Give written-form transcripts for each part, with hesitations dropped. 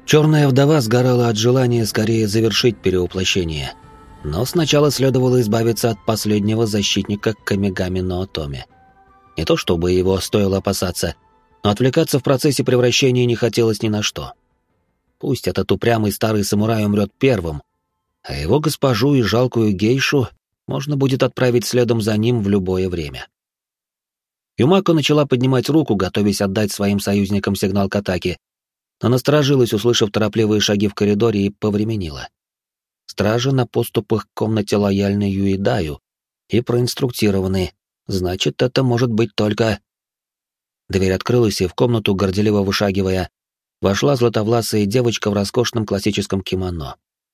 Черная вдова сгорала от желания скорее завершить перевоплощение, но сначала следовало избавиться от последнего защитника Камигами но Отоми. Не то чтобы его стоило опасаться, но отвлекаться в процессе превращения не хотелось ни на что. Пусть этот упрямый старый самурай умрет первым, а его госпожу и жалкую гейшу можно будет отправить следом за ним в любое время. Юмако начала поднимать руку, готовясь отдать своим союзникам сигнал к атаке, но насторожилась, услышав торопливые шаги в коридоре, и повременила. Стражи на подступах к комнате лояльны Юидаю и проинструктированы, значит, это может быть только... Дверь открылась, и в комнату, горделиво вышагивая, вошла златовласая девочка в роскошном классическом кимоно.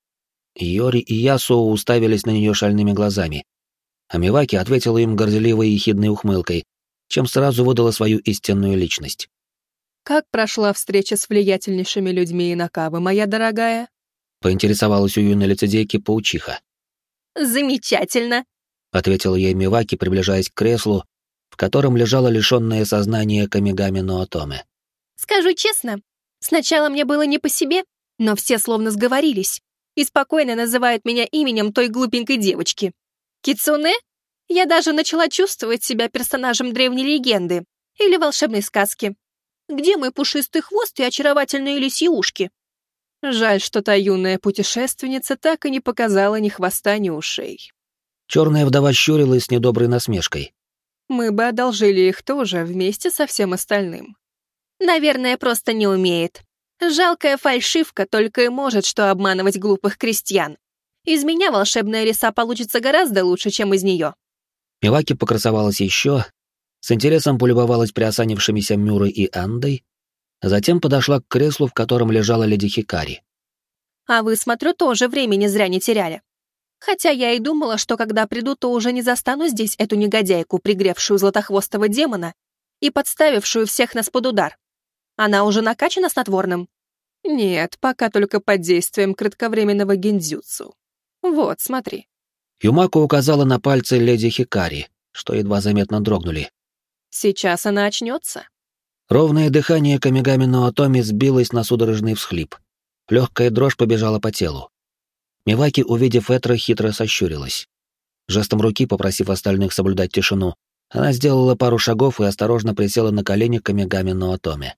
Йори и Ясуо уставились на нее шальными глазами, а Миваки ответила им горделивой и ехидной ухмылкой, чем сразу выдала свою истинную личность. «Как прошла встреча с влиятельнейшими людьми Инакавы, моя дорогая?» — поинтересовалась у юной лицедейки паучиха. «Замечательно!» — ответила ей Миваки, приближаясь к креслу, в котором лежала лишенное сознания Камигами но Отоме. «Скажу честно, сначала мне было не по себе, но все словно сговорились и спокойно называют меня именем той глупенькой девочки. Кицуне? Я даже начала чувствовать себя персонажем древней легенды или волшебной сказки. Где мой пушистый хвост и очаровательные лисьи ушки?» Жаль, что та юная путешественница так и не показала ни хвоста, ни ушей. Черная вдова щурилась с недоброй насмешкой. Мы бы одолжили их тоже вместе со всем остальным. Наверное, просто не умеет. Жалкая фальшивка только и может что обманывать глупых крестьян. Из меня волшебная лиса получится гораздо лучше, чем из нее. Миваки покрасовалась еще, с интересом полюбовалась приосанившимися Мюрой и Андой, а затем подошла к креслу, в котором лежала леди Хикари. А вы, смотрю, тоже времени зря не теряли. Хотя я и думала, что когда приду, то уже не застану здесь эту негодяйку, пригревшую златохвостого демона и подставившую всех нас под удар. Она уже накачана снотворным? Нет, пока только под действием кратковременного гиндзюцу. Вот, смотри. Юмако указала на пальцы леди Хикари, что едва заметно дрогнули. Сейчас она очнется. Ровное дыхание Камигами но Отоми сбилось на судорожный всхлип. Легкая дрожь побежала по телу. Миваки, увидев это, хитро сощурилась. Жестом руки, попросив остальных соблюдать тишину, она сделала пару шагов и осторожно присела на колени Камигами но Отоми.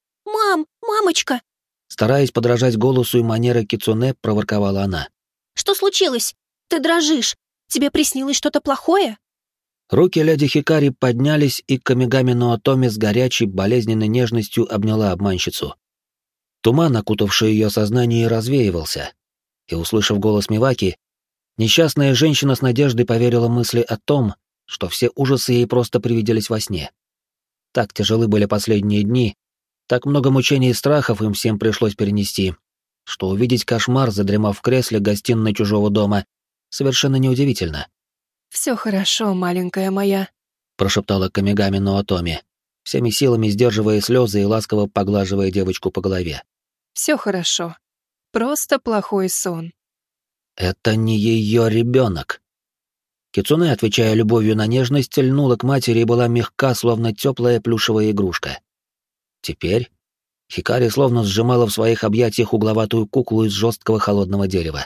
Мамочка!» Стараясь подражать голосу и манере кицуне, проворковала она. «Что случилось? Ты дрожишь. Тебе приснилось что-то плохое?» Руки леди Хикари поднялись, и Камигами но Отоми с горячей, болезненной нежностью обняла обманщицу. Туман, окутавший ее сознание, развеивался, и, услышав голос Миваки, несчастная женщина с надеждой поверила мысли о том, что все ужасы ей просто привиделись во сне. Так тяжелы были последние дни, так много мучений и страхов им всем пришлось перенести, что увидеть кошмар, задремав в кресле гостиной чужого дома, совершенно неудивительно. «Все хорошо, маленькая моя», — прошептала Камигами но Отоми, всеми силами сдерживая слезы и ласково поглаживая девочку по голове. «Все хорошо. Просто плохой сон». «Это не ее ребенок». Кицуне, отвечая любовью на нежность, льнула к матери и была мягка, словно теплая плюшевая игрушка. Теперь Хикари словно сжимала в своих объятиях угловатую куклу из жесткого холодного дерева.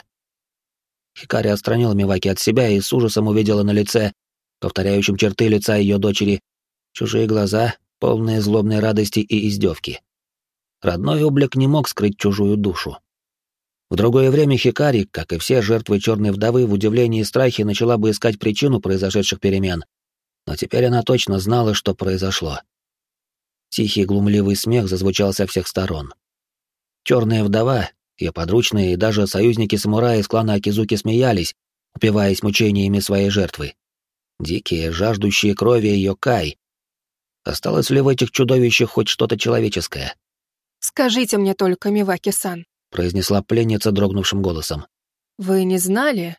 Хикари отстранила Миваки от себя и с ужасом увидела на лице, повторяющем черты лица ее дочери, чужие глаза, полные злобной радости и издевки. Родной облик не мог скрыть чужую душу. В другое время Хикари, как и все жертвы черной вдовы, в удивлении и страхе начала бы искать причину произошедших перемен, но теперь она точно знала, что произошло. Тихий глумливый смех зазвучал со всех сторон. Черная вдова, ее подручные и даже союзники-самураи из клана Акизуки смеялись, упиваясь мучениями своей жертвы. Дикие, жаждущие крови йокай. Осталось ли в этих чудовищах хоть что-то человеческое? «Скажите мне только, Миваки-сан», — произнесла пленница дрогнувшим голосом. «Вы не знали?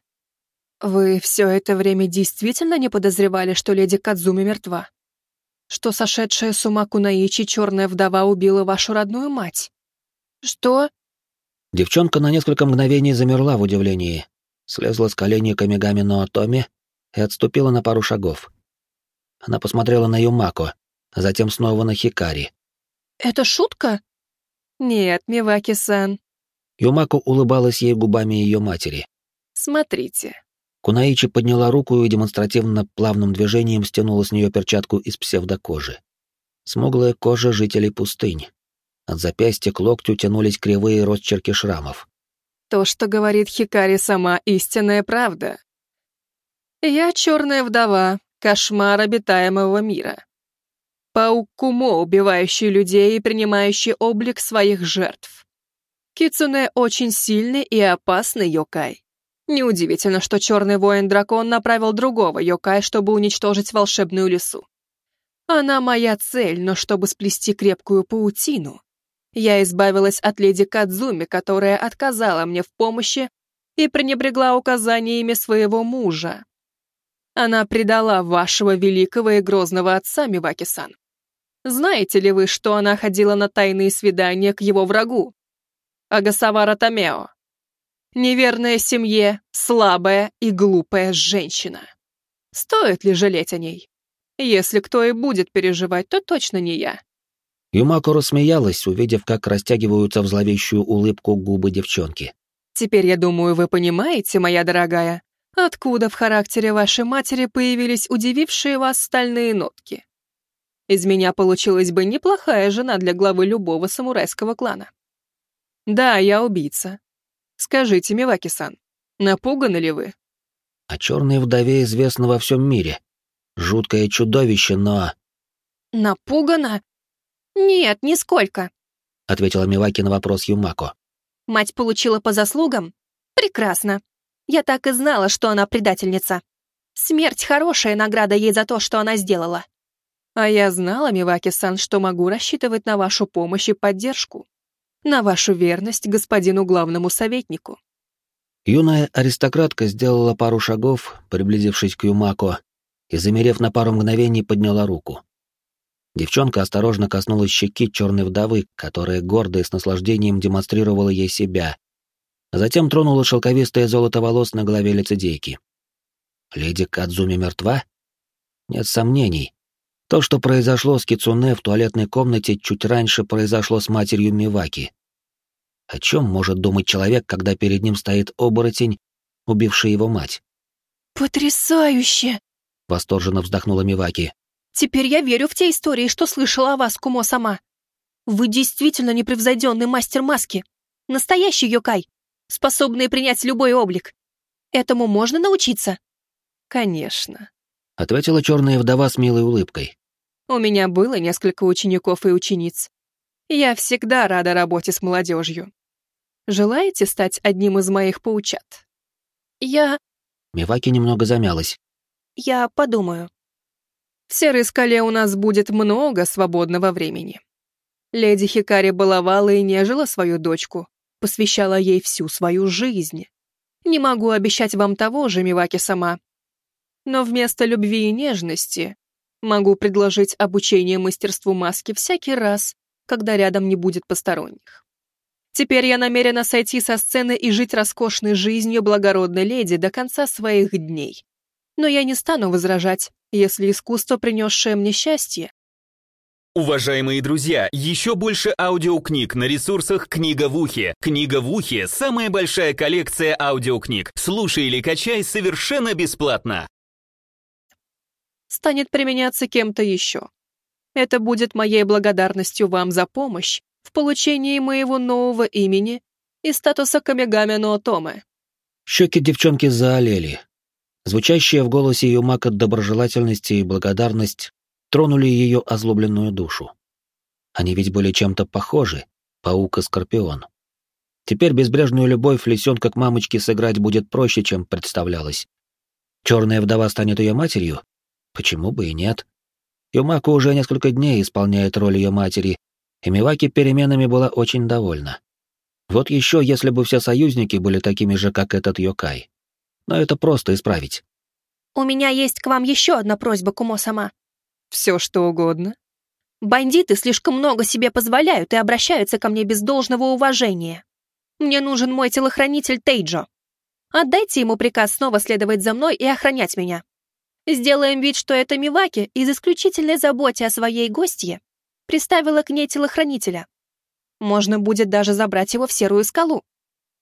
Вы все это время действительно не подозревали, что леди Кадзуми мертва? Что сошедшая с ума Кунаичи черная вдова убила вашу родную мать? Что?» Девчонка на несколько мгновений замерла в удивлении, слезла с коленей Камигами но Отоми и отступила на пару шагов. Она посмотрела на Юмако, а затем снова на Хикари. «Это шутка?» «Нет, Миваки-сан, Юмако улыбалась ей губами ее матери. Смотрите. Кунаичи подняла руку и демонстративно плавным движением стянула с нее перчатку из псевдокожи. Смуглая кожа жителей пустынь. От запястья к локтю тянулись кривые росчерки шрамов. То, что говорит Хикари сама, истинная правда. Я черная вдова, кошмар обитаемого мира. Паук Кумо, убивающий людей и принимающий облик своих жертв. Кицуне очень сильный и опасный йокай. Неудивительно, что черный воин-дракон направил другого йокай, чтобы уничтожить волшебную лису. Она моя цель, но чтобы сплести крепкую паутину, я избавилась от леди Кадзуми, которая отказала мне в помощи и пренебрегла указаниями своего мужа. Она предала вашего великого и грозного отца, Миваки-сан. Знаете ли вы, что она ходила на тайные свидания к его врагу, Агасавара Томео? Неверная семье, слабая и глупая женщина. Стоит ли жалеть о ней? Если кто и будет переживать, то точно не я. Юмако рассмеялась, увидев, как растягиваются в зловещую улыбку губы девчонки. Теперь, я думаю, вы понимаете, моя дорогая, откуда в характере вашей матери появились удивившие вас стальные нотки. Из меня получилась бы неплохая жена для главы любого самурайского клана. Да, я убийца. Скажите, Миваки-сан, напуганы ли вы? О черной вдове известно во всем мире. Жуткое чудовище, но... Напугана? Нет, нисколько, Ответила Миваки на вопрос Юмако. Мать получила по заслугам? Прекрасно. Я так и знала, что она предательница. Смерть — хорошая награда ей за то, что она сделала. А я знала, Миваки-сан, что могу рассчитывать на вашу помощь и поддержку. На вашу верность господину главному советнику. Юная аристократка сделала пару шагов, приблизившись к Юмако, и, замерев на пару мгновений, подняла руку. Девчонка осторожно коснулась щеки черной вдовы, которая гордо и с наслаждением демонстрировала ей себя, а затем тронула шелковистое золото волос на голове лицедейки. Леди Кадзуми мертва? Нет сомнений. То, что произошло с Кицуне в туалетной комнате, чуть раньше произошло с матерью Миваки. О чем может думать человек, когда перед ним стоит оборотень, убивший его мать? Потрясающе! Восторженно вздохнула Миваки. Теперь я верю в те истории, что слышала о вас, Кумо сама. Вы действительно непревзойденный мастер маски. Настоящий йокай, способный принять любой облик. Этому можно научиться? Конечно. Ответила черная вдова с милой улыбкой. У меня было несколько учеников и учениц. Я всегда рада работе с молодежью. Желаете стать одним из моих паучат? Миваки немного замялась. Я подумаю. В Серой скале у нас будет много свободного времени. Леди Хикари баловала и нежила свою дочку, посвящала ей всю свою жизнь. Не могу обещать вам того же, Миваки сама. Но вместо любви и нежности могу предложить обучение мастерству маски всякий раз, когда рядом не будет посторонних. Теперь я намерена сойти со сцены и жить роскошной жизнью благородной леди до конца своих дней. Но я не стану возражать, если искусство, принесшее мне счастье. Уважаемые друзья, еще больше аудиокниг на ресурсах «Книга в ухе». «Книга в ухе» — самая большая коллекция аудиокниг. Слушай или качай совершенно бесплатно. Станет применяться кем-то еще. Это будет моей благодарностью вам за помощь в получении моего нового имени и статуса Камигами но Отоме. Щеки девчонки заолели. Звучащая в голосе Юмако доброжелательность и благодарность тронули ее озлобленную душу. Они ведь были чем-то похожи, паук и скорпион. Теперь безбрежную любовь лисенка к мамочке сыграть будет проще, чем представлялось. Черная вдова станет ее матерью? Почему бы и нет? Юмако уже несколько дней исполняет роль ее матери, и Миваки переменами была очень довольна. Вот еще, если бы все союзники были такими же, как этот йокай. Но это просто исправить. У меня есть к вам еще одна просьба, Кумо сама. Все, что угодно. Бандиты слишком много себе позволяют и обращаются ко мне без должного уважения. Мне нужен мой телохранитель Тейджо. Отдайте ему приказ снова следовать за мной и охранять меня. Сделаем вид, что это Миваки из исключительной заботы о своей гостье приставила к ней телохранителя. Можно будет даже забрать его в Серую скалу.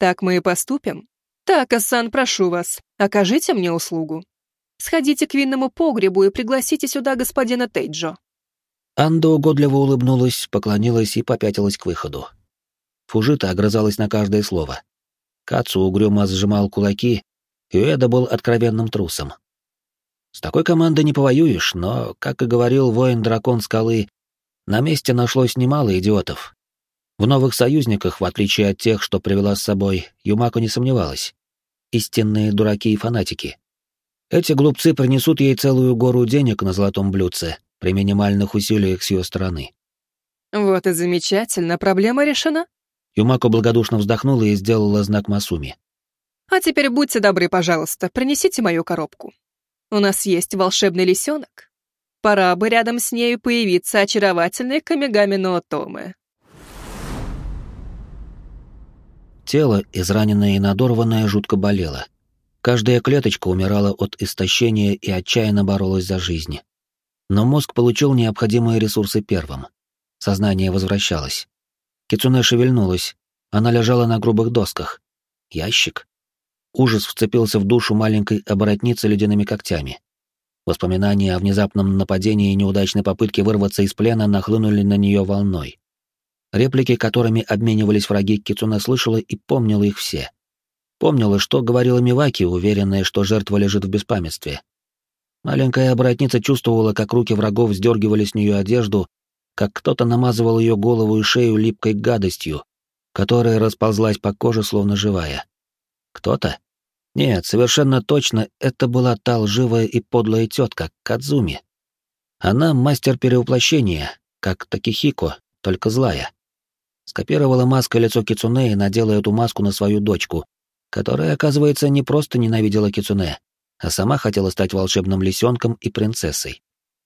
Так мы и поступим. Така-сан, прошу вас, окажите мне услугу. Сходите к винному погребу и пригласите сюда господина Тейджо». Анда угодливо улыбнулась, поклонилась и попятилась к выходу. Фужита огрызалась на каждое слово. Кацу угрюмо сжимал кулаки, и Уэда был откровенным трусом. С такой командой не повоюешь, но, как и говорил воин-дракон Скалы, на месте нашлось немало идиотов. В новых союзниках, в отличие от тех, что привела с собой, Юмако не сомневалась. Истинные дураки и фанатики. Эти глупцы принесут ей целую гору денег на золотом блюдце при минимальных усилиях с ее стороны. «Вот и замечательно, проблема решена». Юмако благодушно вздохнула и сделала знак Масуми. «А теперь будьте добры, пожалуйста, принесите мою коробку. У нас есть волшебный лисенок. Пора бы рядом с нею появиться очаровательный Камигами но Отоме». Тело, израненное и надорванное, жутко болело. Каждая клеточка умирала от истощения и отчаянно боролась за жизнь. Но мозг получил необходимые ресурсы первым. Сознание возвращалось. Кицуне шевельнулась. Она лежала на грубых досках. Ящик. Ужас вцепился в душу маленькой оборотницы ледяными когтями. Воспоминания о внезапном нападении и неудачной попытке вырваться из плена нахлынули на нее волной. Реплики, которыми обменивались враги, Кицуне слышала и помнила их все. Помнила, что говорила Миваки, уверенная, что жертва лежит в беспамятстве. Маленькая оборотница чувствовала, как руки врагов сдергивали с нее одежду, как кто-то намазывал ее голову и шею липкой гадостью, которая расползлась по коже, словно живая. Кто-то? Нет, совершенно точно, это была та лживая и подлая тетка, Кадзуми. Она мастер перевоплощения, как Такихико, только злая. Скопировала маской лицо Кицуне и надела эту маску на свою дочку, которая, оказывается, не просто ненавидела Кицуне, а сама хотела стать волшебным лисенком и принцессой.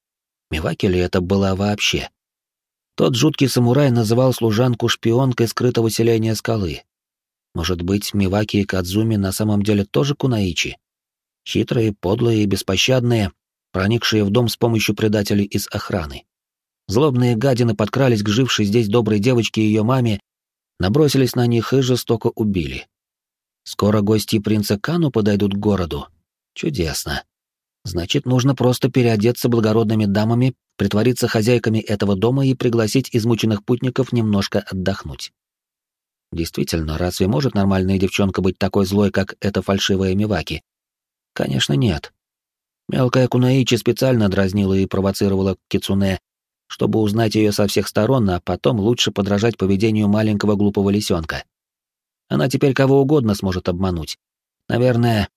Миваки ли это была вообще? Тот жуткий самурай называл служанку шпионкой скрытого селения Скалы. Может быть, Миваки и Кадзуми на самом деле тоже кунаичи? Хитрые, подлые и беспощадные, проникшие в дом с помощью предателей из охраны. Злобные гадины подкрались к жившей здесь доброй девочке и ее маме, набросились на них и жестоко убили. Скоро гости принца Кану подойдут к городу. Чудесно. Значит, нужно просто переодеться благородными дамами, притвориться хозяйками этого дома и пригласить измученных путников немножко отдохнуть. Действительно, разве может нормальная девчонка быть такой злой, как эта фальшивая Миваки? Конечно, нет. Мелкая Кунаичи специально дразнила и провоцировала Кицуне, чтобы узнать ее со всех сторон, а потом лучше подражать поведению маленького глупого лисенка. Она теперь кого угодно сможет обмануть. Наверное,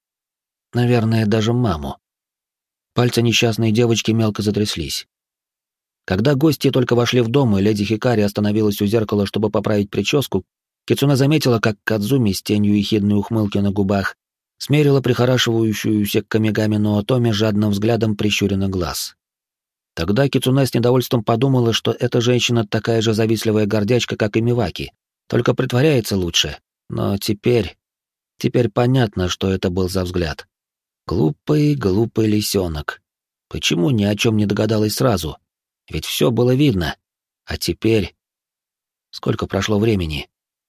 даже маму. Пальцы несчастной девочки мелко затряслись. Когда гости только вошли в дом, и леди Хикари остановилась у зеркала, чтобы поправить прическу, Кицуне заметила, как Кадзуми с тенью ехидной ухмылки на губах смерила прихорашивающуюся к Камигами но Отоме жадным взглядом прищуренных глаз. Тогда Кицуне с недовольством подумала, что эта женщина такая же завистливая гордячка, как и Миваки, только притворяется лучше. Но теперь понятно, что это был за взгляд. Глупый лисенок. Почему ни о чем не догадалась сразу? Ведь все было видно. А теперь... Сколько прошло времени?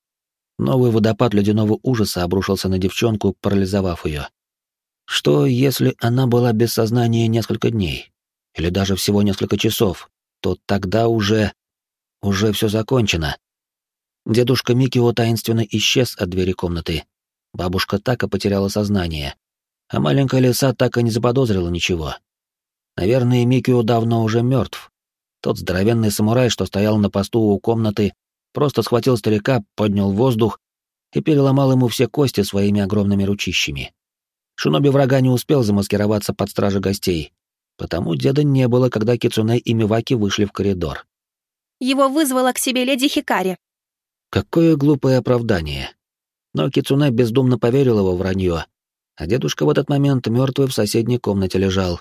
Новый водопад ледяного ужаса обрушился на девчонку, парализовав ее. Что, если она была без сознания несколько дней? Или даже всего несколько часов? То тогда уже все закончено. Дедушка Микио таинственно исчез от двери комнаты. Бабушка Така потеряла сознание. А маленькая лиса так и не заподозрила ничего. Наверное, Микио давно уже мертв. Тот здоровенный самурай, что стоял на посту у комнаты, просто схватил старика, поднял в воздух и переломал ему все кости своими огромными ручищами. Шиноби врага не успел замаскироваться под стражей гостей, потому деда не было, когда Кицуне и Миваки вышли в коридор. Его вызвала к себе леди Хикари. Какое глупое оправдание. Но Кицуне бездумно поверила во вранье, а дедушка в этот момент мертвый в соседней комнате лежал.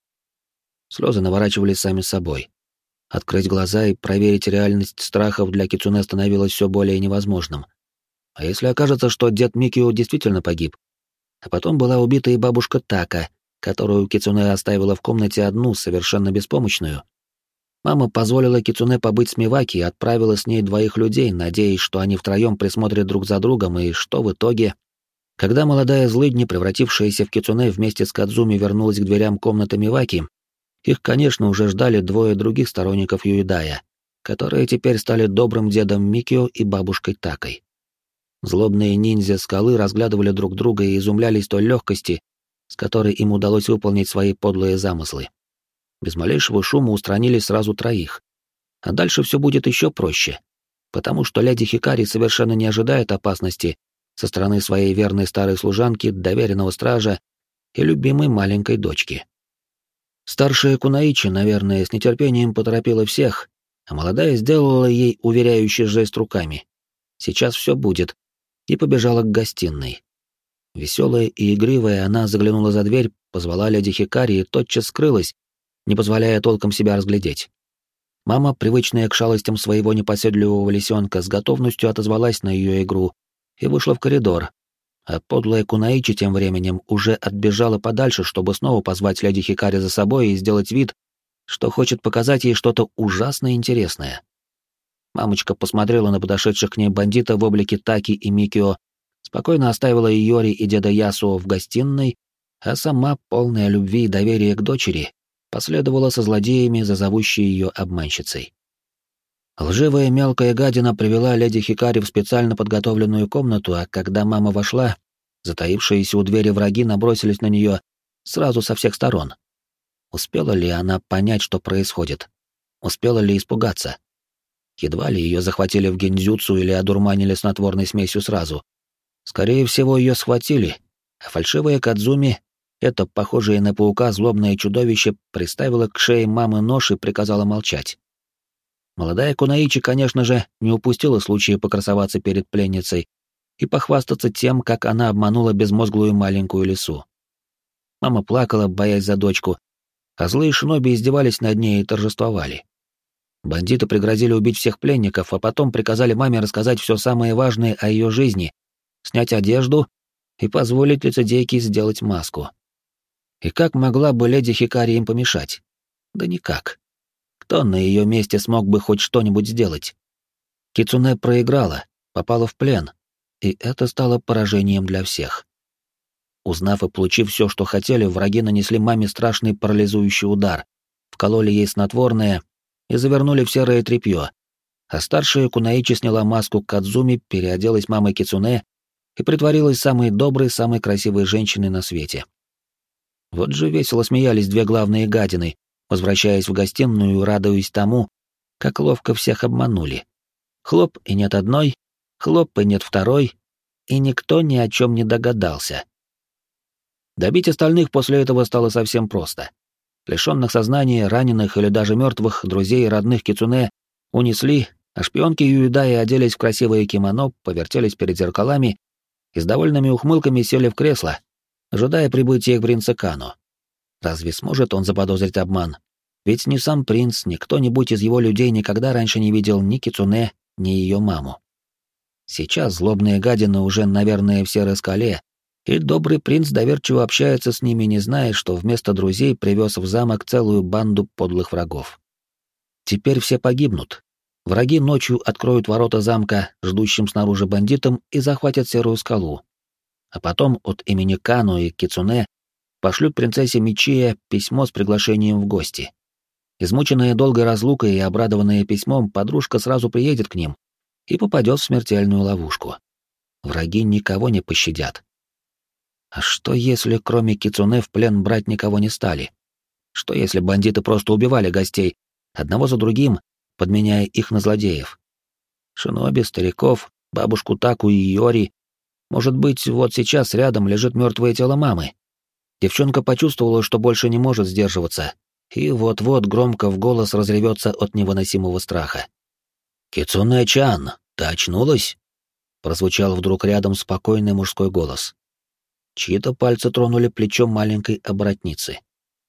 Слезы наворачивались сами собой. Открыть глаза и проверить реальность страхов для Кицуне становилось все более невозможным. А если окажется, что дед Микио действительно погиб? А потом была убита и бабушка Така, которую Кицуне оставила в комнате одну, совершенно беспомощную. Мама позволила Кицуне побыть с Миваки и отправила с ней двоих людей, надеясь, что они втроем присмотрят друг за другом, и что в итоге... Когда молодая злыдня, превратившаяся в Кицуне, вместе с Кадзуми вернулась к дверям комнаты Миваки, их, конечно, уже ждали двое других сторонников Юидая, которые теперь стали добрым дедом Микио и бабушкой Такой. Злобные ниндзя скалы разглядывали друг друга и изумлялись той легкости, с которой им удалось выполнить свои подлые замыслы. Без малейшего шума устранили сразу троих. А дальше все будет еще проще, потому что леди Хикари совершенно не ожидает опасности со стороны своей верной старой служанки, доверенного стража и любимой маленькой дочки. Старшая Кунаичи, наверное, с нетерпением поторопила всех, а молодая сделала ей уверяющий жест руками. Сейчас все будет, и побежала к гостиной. Веселая и игривая, она заглянула за дверь, позвала леди Хикари и тотчас скрылась, не позволяя толком себя разглядеть. Мама, привычная к шалостям своего непоседливого лисенка, с готовностью отозвалась на ее игру и вышла в коридор, а подлая Кунаичи тем временем уже отбежала подальше, чтобы снова позвать леди Хикари за собой и сделать вид, что хочет показать ей что-то ужасно интересное. Мамочка посмотрела на подошедших к ней бандита в облике Таки и Микио, спокойно оставила Йори и деда Ясуо в гостиной, а сама, полная любви и доверия к дочери, последовала со злодеями за зовущей ее обманщицей. Лживая мелкая гадина привела леди Хикари в специально подготовленную комнату, а когда мама вошла, затаившиеся у двери враги набросились на нее сразу со всех сторон. Успела ли она понять, что происходит? Успела ли испугаться? Едва ли ее захватили в гиндзюцу или одурманили снотворной смесью сразу. Скорее всего, ее схватили, а фальшивая Кадзуми, это похожее на паука злобное чудовище, приставила к шее мамы нож и приказала молчать. Молодая Кунаичи, конечно же, не упустила случая покрасоваться перед пленницей и похвастаться тем, как она обманула безмозглую маленькую лису. Мама плакала, боясь за дочку, а злые шиноби издевались над ней и торжествовали. Бандиты пригрозили убить всех пленников, а потом приказали маме рассказать все самое важное о ее жизни, снять одежду и позволить лицедейке сделать маску. И как могла бы леди Хикари им помешать? Да никак. Кто на ее месте смог бы хоть что-нибудь сделать? Кицуне проиграла, попала в плен, и это стало поражением для всех. Узнав и получив все, что хотели, враги нанесли маме страшный парализующий удар, вкололи ей снотворное и завернули в серое тряпье, а старшая Кунаичи сняла маску Кадзуми, переоделась мамой Кицуне и притворилась самой доброй, самой красивой женщиной на свете. Вот же весело смеялись две главные гадины, возвращаясь в гостиную и радуясь тому, как ловко всех обманули. Хлоп, и нет одной, хлоп, и нет второй, и никто ни о чем не догадался. Добить остальных после этого стало совсем просто. Лишенных сознания, раненых или даже мертвых друзей и родных Кицуне унесли, а шпионки Юидаи оделись в красивое кимоно, повертелись перед зеркалами и с довольными ухмылками сели в кресло, ожидая прибытия принца Кано. Разве сможет он заподозрить обман? Ведь ни сам принц, ни кто-нибудь из его людей никогда раньше не видел ни Кицуне, ни ее маму. Сейчас злобные гадины уже, наверное, в серой скале, и добрый принц доверчиво общается с ними, не зная, что вместо друзей привез в замок целую банду подлых врагов. Теперь все погибнут. Враги ночью откроют ворота замка ждущим снаружи бандитам и захватят серую скалу. А потом от имени Кано и Кицуне пошлют принцессе Мичия письмо с приглашением в гости. Измученная долгой разлукой и обрадованная письмом, подружка сразу приедет к ним и попадет в смертельную ловушку. Враги никого не пощадят. А что если, кроме Кицуне, в плен брать никого не стали? Что если бандиты просто убивали гостей, одного за другим, подменяя их на злодеев? Шиноби, стариков, бабушку Таку и Йори. Может быть, вот сейчас рядом лежит мертвое тело мамы. Девчонка почувствовала, что больше не может сдерживаться, и вот-вот громко в голос разревется от невыносимого страха. «Кицуне-чан, ты очнулась?» Прозвучал вдруг рядом спокойный мужской голос. Чьи-то пальцы тронули плечо маленькой оборотницы.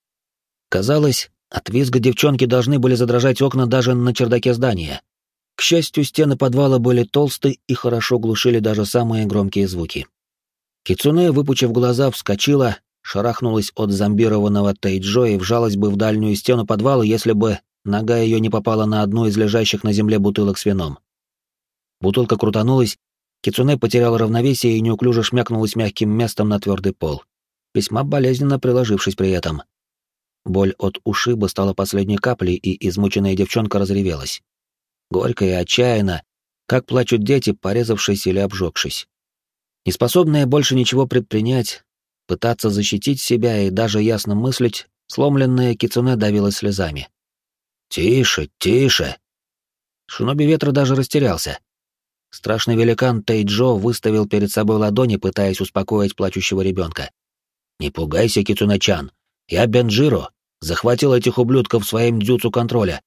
Казалось, от визга девчонки должны были задрожать окна даже на чердаке здания. К счастью, стены подвала были толсты и хорошо глушили даже самые громкие звуки. Кицуне, выпучив глаза, вскочила, шарахнулась от зомбированного Тейджо и вжалась бы в дальнюю стену подвала, если бы нога ее не попала на одну из лежащих на земле бутылок с вином. Бутылка крутанулась, Кицуне потеряла равновесие и неуклюже шмякнулась мягким местом на твердый пол, весьма болезненно приложившись при этом. Боль от ушиба стала последней каплей, и измученная девчонка разревелась. Горько и отчаянно, как плачут дети, порезавшись или обжегшись. Неспособная больше ничего предпринять, пытаться защитить себя и даже ясно мыслить, сломленная Кицуне давилась слезами. «Тише, тише!» Шиноби ветра даже растерялся. Страшный великан Тейджо выставил перед собой ладони, пытаясь успокоить плачущего ребенка. «Не пугайся, Кицуне-чан. Я Бенджиро. Захватил этих ублюдков своим дзюцу контроля».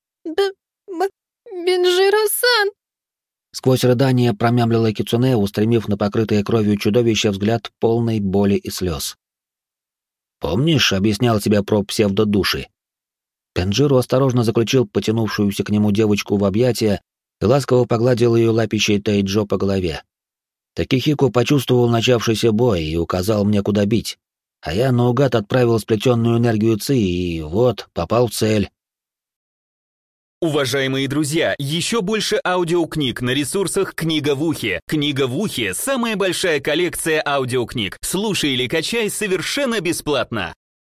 Бенджиро-сан!» Сквозь рыдания промямлила Кицуне, устремив на покрытое кровью чудовище взгляд полной боли и слез. «Помнишь, объяснял тебе про псевдодуши?» Бенджиро осторожно заключил потянувшуюся к нему девочку в объятия и ласково погладил ее лапищей Тейджо по голове. Такихико почувствовал начавшийся бой и указал мне, куда бить, а я наугад отправил сплетенную энергию Ци и вот, попал в цель. Уважаемые друзья, еще больше аудиокниг на ресурсах «Книга в ухе». «Книга в ухе» — самая большая коллекция аудиокниг. Слушай или качай совершенно бесплатно.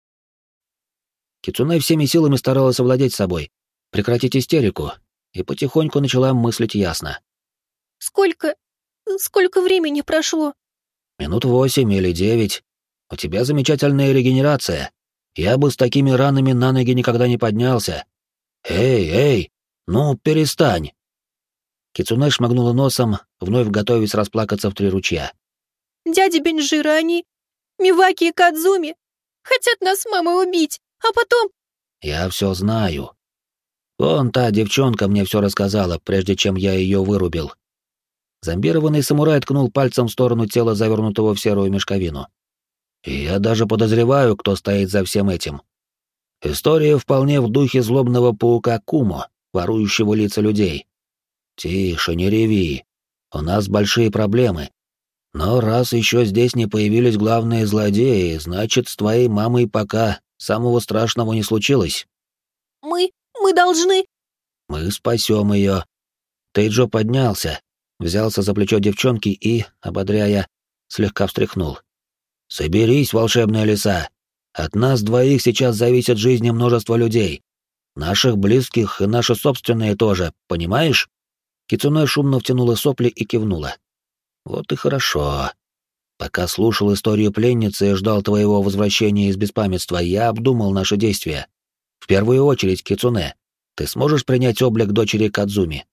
Кицуне всеми силами старалась овладеть собой, прекратить истерику, и потихоньку начала мыслить ясно. Сколько времени прошло? Минут 8 или 9. У тебя замечательная регенерация. Я бы с такими ранами на ноги никогда не поднялся. Эй, ну перестань. Кицуне шмыгнула носом, вновь готовясь расплакаться в 3 ручья. Дядя Бенджиро, они, Миваки и Кадзуми, хотят нас с мамой убить, а потом... Я все знаю. Вон та девчонка мне все рассказала, прежде чем я ее вырубил. Зомбированный самурай ткнул пальцем в сторону тела, завернутого в серую мешковину. И я даже подозреваю, кто стоит за всем этим. История вполне в духе злобного паука Кумо, ворующего лица людей. Тише, не реви. У нас большие проблемы. Но раз еще здесь не появились главные злодеи, значит, с твоей мамой пока самого страшного не случилось. Мы должны... Мы спасем ее. Тейджо поднялся, взялся за плечо девчонки и, ободряя, слегка встряхнул. Соберись, волшебная лиса. От нас двоих сейчас зависит жизни множества людей. Наших близких и наши собственные тоже, понимаешь? Кицуне шумно втянула сопли и кивнула. Вот и хорошо. Пока слушал историю пленницы и ждал твоего возвращения из беспамятства, я обдумал наши действия. В первую очередь, Кицуне, ты сможешь принять облик дочери Кадзуми?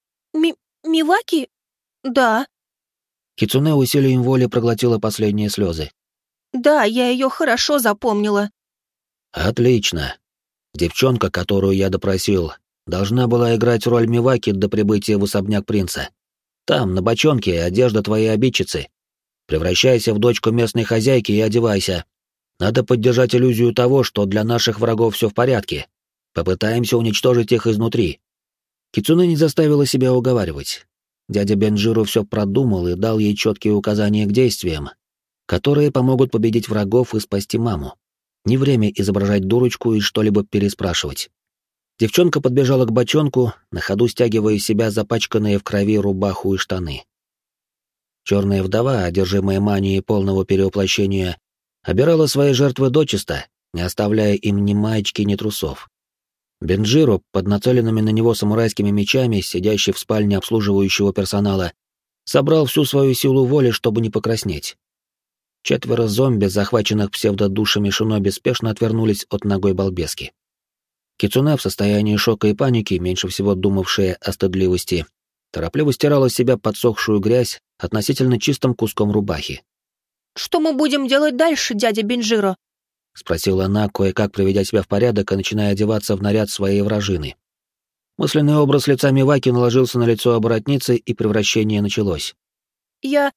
Миваки? Да. Кицуне усилием воли проглотила последние слезы. Да, я ее хорошо запомнила. Отлично. Девчонка, которую я допросил, должна была играть роль Миваки до прибытия в особняк принца. Там, на бочонке, одежда твоей обидчицы. Превращайся в дочку местной хозяйки и одевайся. Надо поддержать иллюзию того, что для наших врагов все в порядке. Попытаемся уничтожить их изнутри. Кицуне не заставила себя уговаривать. Дядя Бенджиро все продумал и дал ей четкие указания к действиям, которые помогут победить врагов и спасти маму. Не время изображать дурочку и что-либо переспрашивать. Девчонка подбежала к бочонку, на ходу стягивая из себя запачканные в крови рубаху и штаны. Черная вдова, одержимая манией полного перевоплощения, обирала свои жертвы дочисто, не оставляя им ни маечки, ни трусов. Бенджиро, под нацеленными на него самурайскими мечами, сидящий в спальне обслуживающего персонала, собрал всю свою силу воли, чтобы не покраснеть. 4 зомби, захваченных псевдодушами шиноби, спешно отвернулись от ногой балбески. Кицуне, в состоянии шока и паники, меньше всего думавшая о стыдливости, торопливо стирала с себя подсохшую грязь относительно чистым куском рубахи. «Что мы будем делать дальше, дядя Бенджиро?» — спросила она, кое-как приведя себя в порядок и начиная одеваться в наряд своей вражины. Мысленный образ лица Миваки наложился на лицо оборотницы, и превращение началось. Я...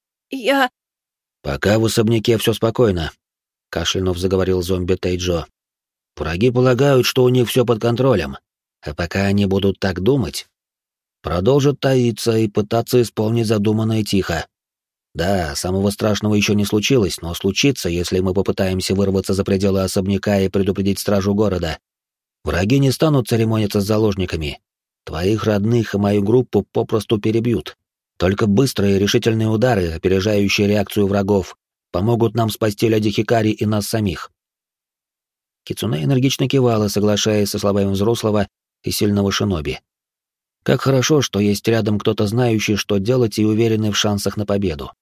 «Пока в особняке все спокойно», — кашлянув заговорил зомби Тейджо. «Враги полагают, что у них все под контролем, а пока они будут так думать, продолжат таиться и пытаться исполнить задуманное тихо. Да, самого страшного еще не случилось, но случится, если мы попытаемся вырваться за пределы особняка и предупредить стражу города. Враги не станут церемониться с заложниками. Твоих родных и мою группу попросту перебьют. Только быстрые решительные удары, опережающие реакцию врагов, помогут нам спасти леди Хикари и нас самих». Кицуне энергично кивала, соглашаясь со словами взрослого и сильного шиноби. Как хорошо, что есть рядом кто-то знающий, что делать, и уверенный в шансах на победу.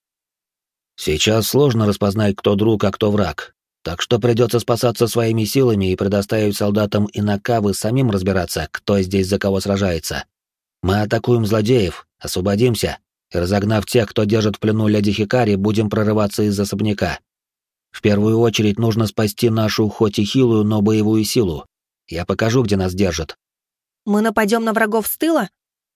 Сейчас сложно распознать, кто друг, а кто враг, так что придется спасаться своими силами и предоставить солдатам Инакавы самим разбираться, кто здесь за кого сражается. Мы атакуем злодеев, освободимся, и, разогнав тех, кто держит в плену леди Хикари, будем прорываться из особняка. В первую очередь нужно спасти нашу, хоть и хилую, но боевую силу. Я покажу, где нас держат. Мы нападем на врагов с тыла?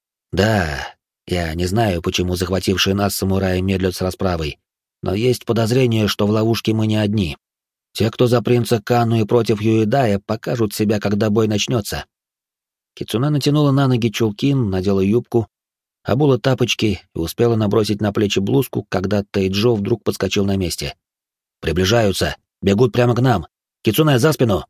Да, я не знаю, почему захватившие нас самураи медлят с расправой, но есть подозрение, что в ловушке мы не одни. Те, кто за принца Канну и против Юэдая, покажут себя, когда бой начнется. Кицуне натянула на ноги чулки, надела юбку, обула тапочки и успела набросить на плечи блузку, когда Тейджо вдруг подскочил на месте. «Приближаются! Бегут прямо к нам! Кицуне, за спину!»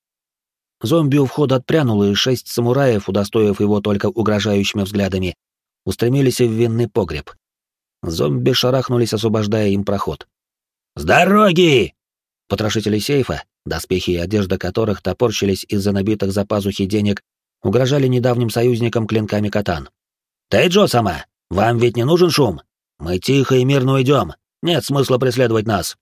Зомби у входа отпрянул, и 6 самураев, удостоив его только угрожающими взглядами, устремились в винный погреб. Зомби шарахнулись, освобождая им проход. «С дороги!» Потрошители сейфа, доспехи и одежда которых топорщились из-за набитых за пазухи денег, угрожали недавним союзникам клинками катан. «Тейджо-сама, вам ведь не нужен шум? Мы тихо и мирно уйдем, нет смысла преследовать нас».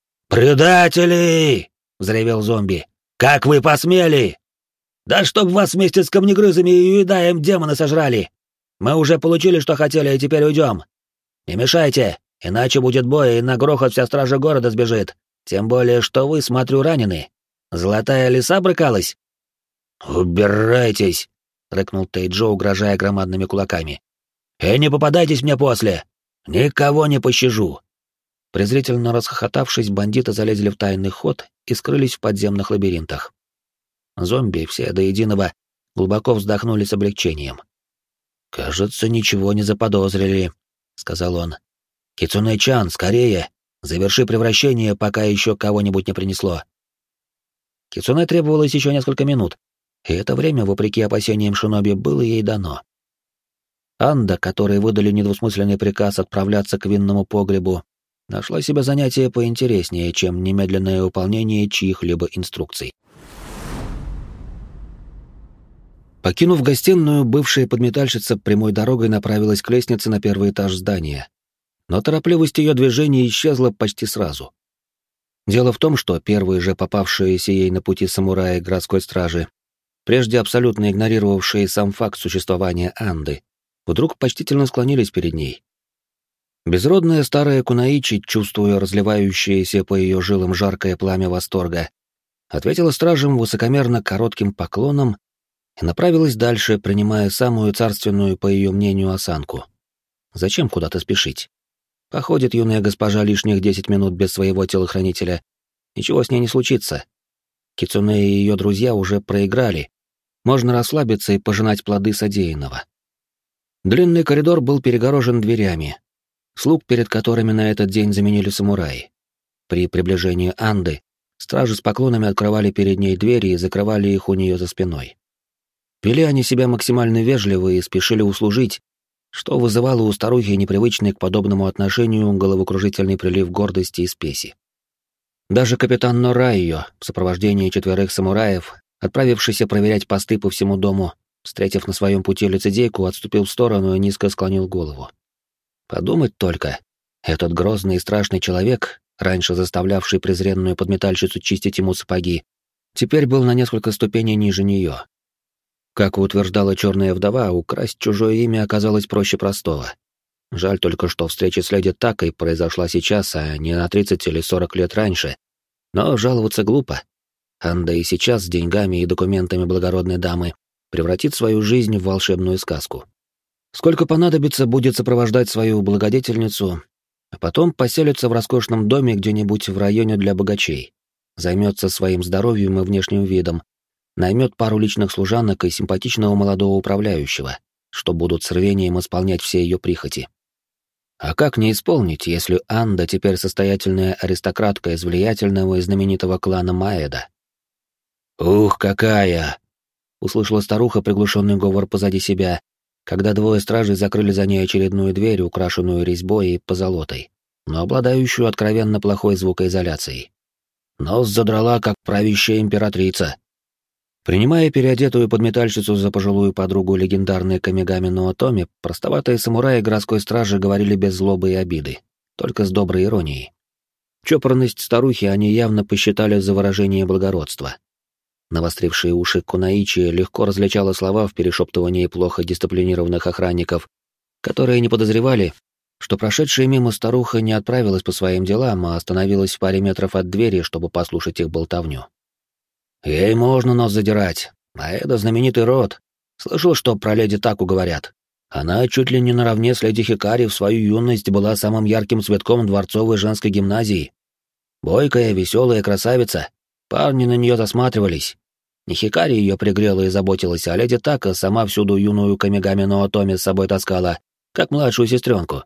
«Предатели!» — взревел зомби. «Как вы посмели? Да чтоб вас вместе с камнегрызами и Юэдаем демоны сожрали! Мы уже получили, что хотели, и теперь уйдем. Не мешайте, иначе будет бой, и на грохот вся стража города сбежит. Тем более, что вы, смотрю, ранены. Золотая лиса брыкалась?» «Убирайтесь!» — рыкнул Тейджо, угрожая громадными кулаками. «И не попадайтесь мне после! Никого не пощажу!» Презрительно расхохотавшись, бандиты залезли в тайный ход и скрылись в подземных лабиринтах. Зомби, все до единого, глубоко вздохнули с облегчением. «Кажется, ничего не заподозрили», — сказал он. «Кицуне-чан, скорее! Заверши превращение, пока еще кого-нибудь не принесло». Кицуне требовалось еще несколько минут, и это время, вопреки опасениям шиноби, было ей дано. Анда, которой выдали недвусмысленный приказ отправляться к винному погребу, нашла себе занятие поинтереснее, чем немедленное выполнение чьих-либо инструкций. Покинув гостиную, бывшая подметальщица прямой дорогой направилась к лестнице на первый этаж здания, но торопливость ее движения исчезла почти сразу. Дело в том, что первые же попавшиеся ей на пути самураи городской стражи, прежде абсолютно игнорировавшие сам факт существования Анды, вдруг почтительно склонились перед ней. Безродная старая кунаичи, чувствуя разливающееся по ее жилам жаркое пламя восторга, ответила стражам высокомерно коротким поклоном и направилась дальше, принимая самую царственную, по ее мнению, осанку. Зачем куда-то спешить? Походит юная госпожа лишних 10 минут без своего телохранителя. Ничего с ней не случится. Кицуне и ее друзья уже проиграли. Можно расслабиться и пожинать плоды содеянного. Длинный коридор был перегорожен дверями, слуг перед которыми на этот день заменили самураи. При приближении Анды стражи с поклонами открывали перед ней двери и закрывали их у нее за спиной. Вели они себя максимально вежливо и спешили услужить, что вызывало у старухи непривычный к подобному отношению головокружительный прилив гордости и спеси. Даже капитан Норайо в сопровождении 4 самураев, отправившийся проверять посты по всему дому, встретив на своем пути лицедейку, отступил в сторону и низко склонил голову. Подумать только, этот грозный и страшный человек, раньше заставлявший презренную подметальщицу чистить ему сапоги, теперь был на несколько ступеней ниже нее. Как утверждала черная вдова, украсть чужое имя оказалось проще простого. Жаль только, что встреча с леди Такой произошла сейчас, а не на 30 или 40 лет раньше. Но жаловаться глупо. Анда и сейчас с деньгами и документами благородной дамы превратит свою жизнь в волшебную сказку. Сколько понадобится, будет сопровождать свою благодетельницу, а потом поселится в роскошном доме где-нибудь в районе для богачей, займется своим здоровьем и внешним видом, наймет пару личных служанок и симпатичного молодого управляющего, что будут с рвением исполнять все ее прихоти. А как не исполнить, если Анда теперь состоятельная аристократка из влиятельного и знаменитого клана Маэда? «Ух, какая!» услышала старуха приглушенный говор позади себя, когда двое стражей закрыли за ней очередную дверь, украшенную резьбой и позолотой, но обладающую откровенно плохой звукоизоляцией. Нос задрала, как правящая императрица. Принимая переодетую подметальщицу за пожилую подругу легендарной Камигами Ноотоми, простоватые самураи городской стражи говорили без злобы и обиды, только с доброй иронией. Чопорность старухи они явно посчитали за выражение благородства. Навострившие уши Кунаичи легко различала слова в перешептывании плохо дисциплинированных охранников, которые не подозревали, что прошедшая мимо старуха не отправилась по своим делам, а остановилась в паре метров от двери, чтобы послушать их болтовню. Ей можно нос задирать, а это знаменитый род. Слышал, что про леди Таку говорят. Она чуть ли не наравне с леди Хикари в свою юность была самым ярким цветком дворцовой женской гимназии. Бойкая, веселая красавица. Парни на нее засматривались. Не Хикари ее пригрела и заботилась, а леди Така сама всюду юную Камигами Ноотоми с собой таскала, как младшую сестренку.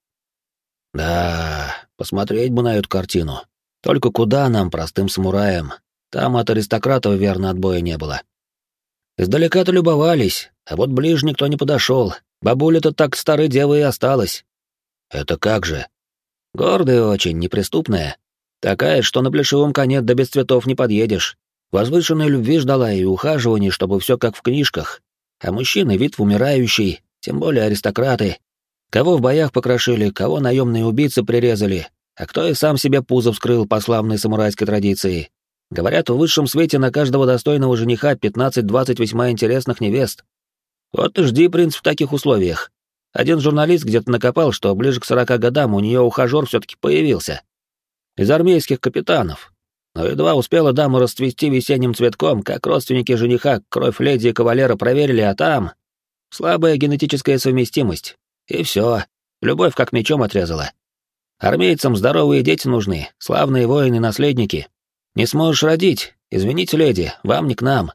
Да, посмотреть бы на эту картину. Только куда нам, простым самураям? Там от аристократов, верно, отбоя не было. Издалека-то любовались, а вот ближе никто не подошел. Бабуля-то так старой девой и осталась. Это как же? Гордая очень, неприступная. Такая, что на плешивом коне до без цветов не подъедешь. Возвышенной любви ждала и ухаживаний, чтобы все как в книжках. А мужчины вид умирающий, тем более аристократы. Кого в боях покрошили, кого наемные убийцы прирезали, а кто и сам себе пузо вскрыл по славной самурайской традиции. Говорят, в высшем свете на каждого достойного жениха 15-20 весьма интересных невест. Вот и жди, принц, в таких условиях. Один журналист где-то накопал, что ближе к 40 годам у нее ухажер все-таки появился. Из армейских капитанов. Но едва успела дама расцвести весенним цветком, как родственники жениха кровь леди и кавалера проверили, а там... слабая генетическая совместимость. И все, любовь как мечом отрезала. Армейцам здоровые дети нужны, славные воины-наследники. Не сможешь родить, извините, леди, вам не к нам.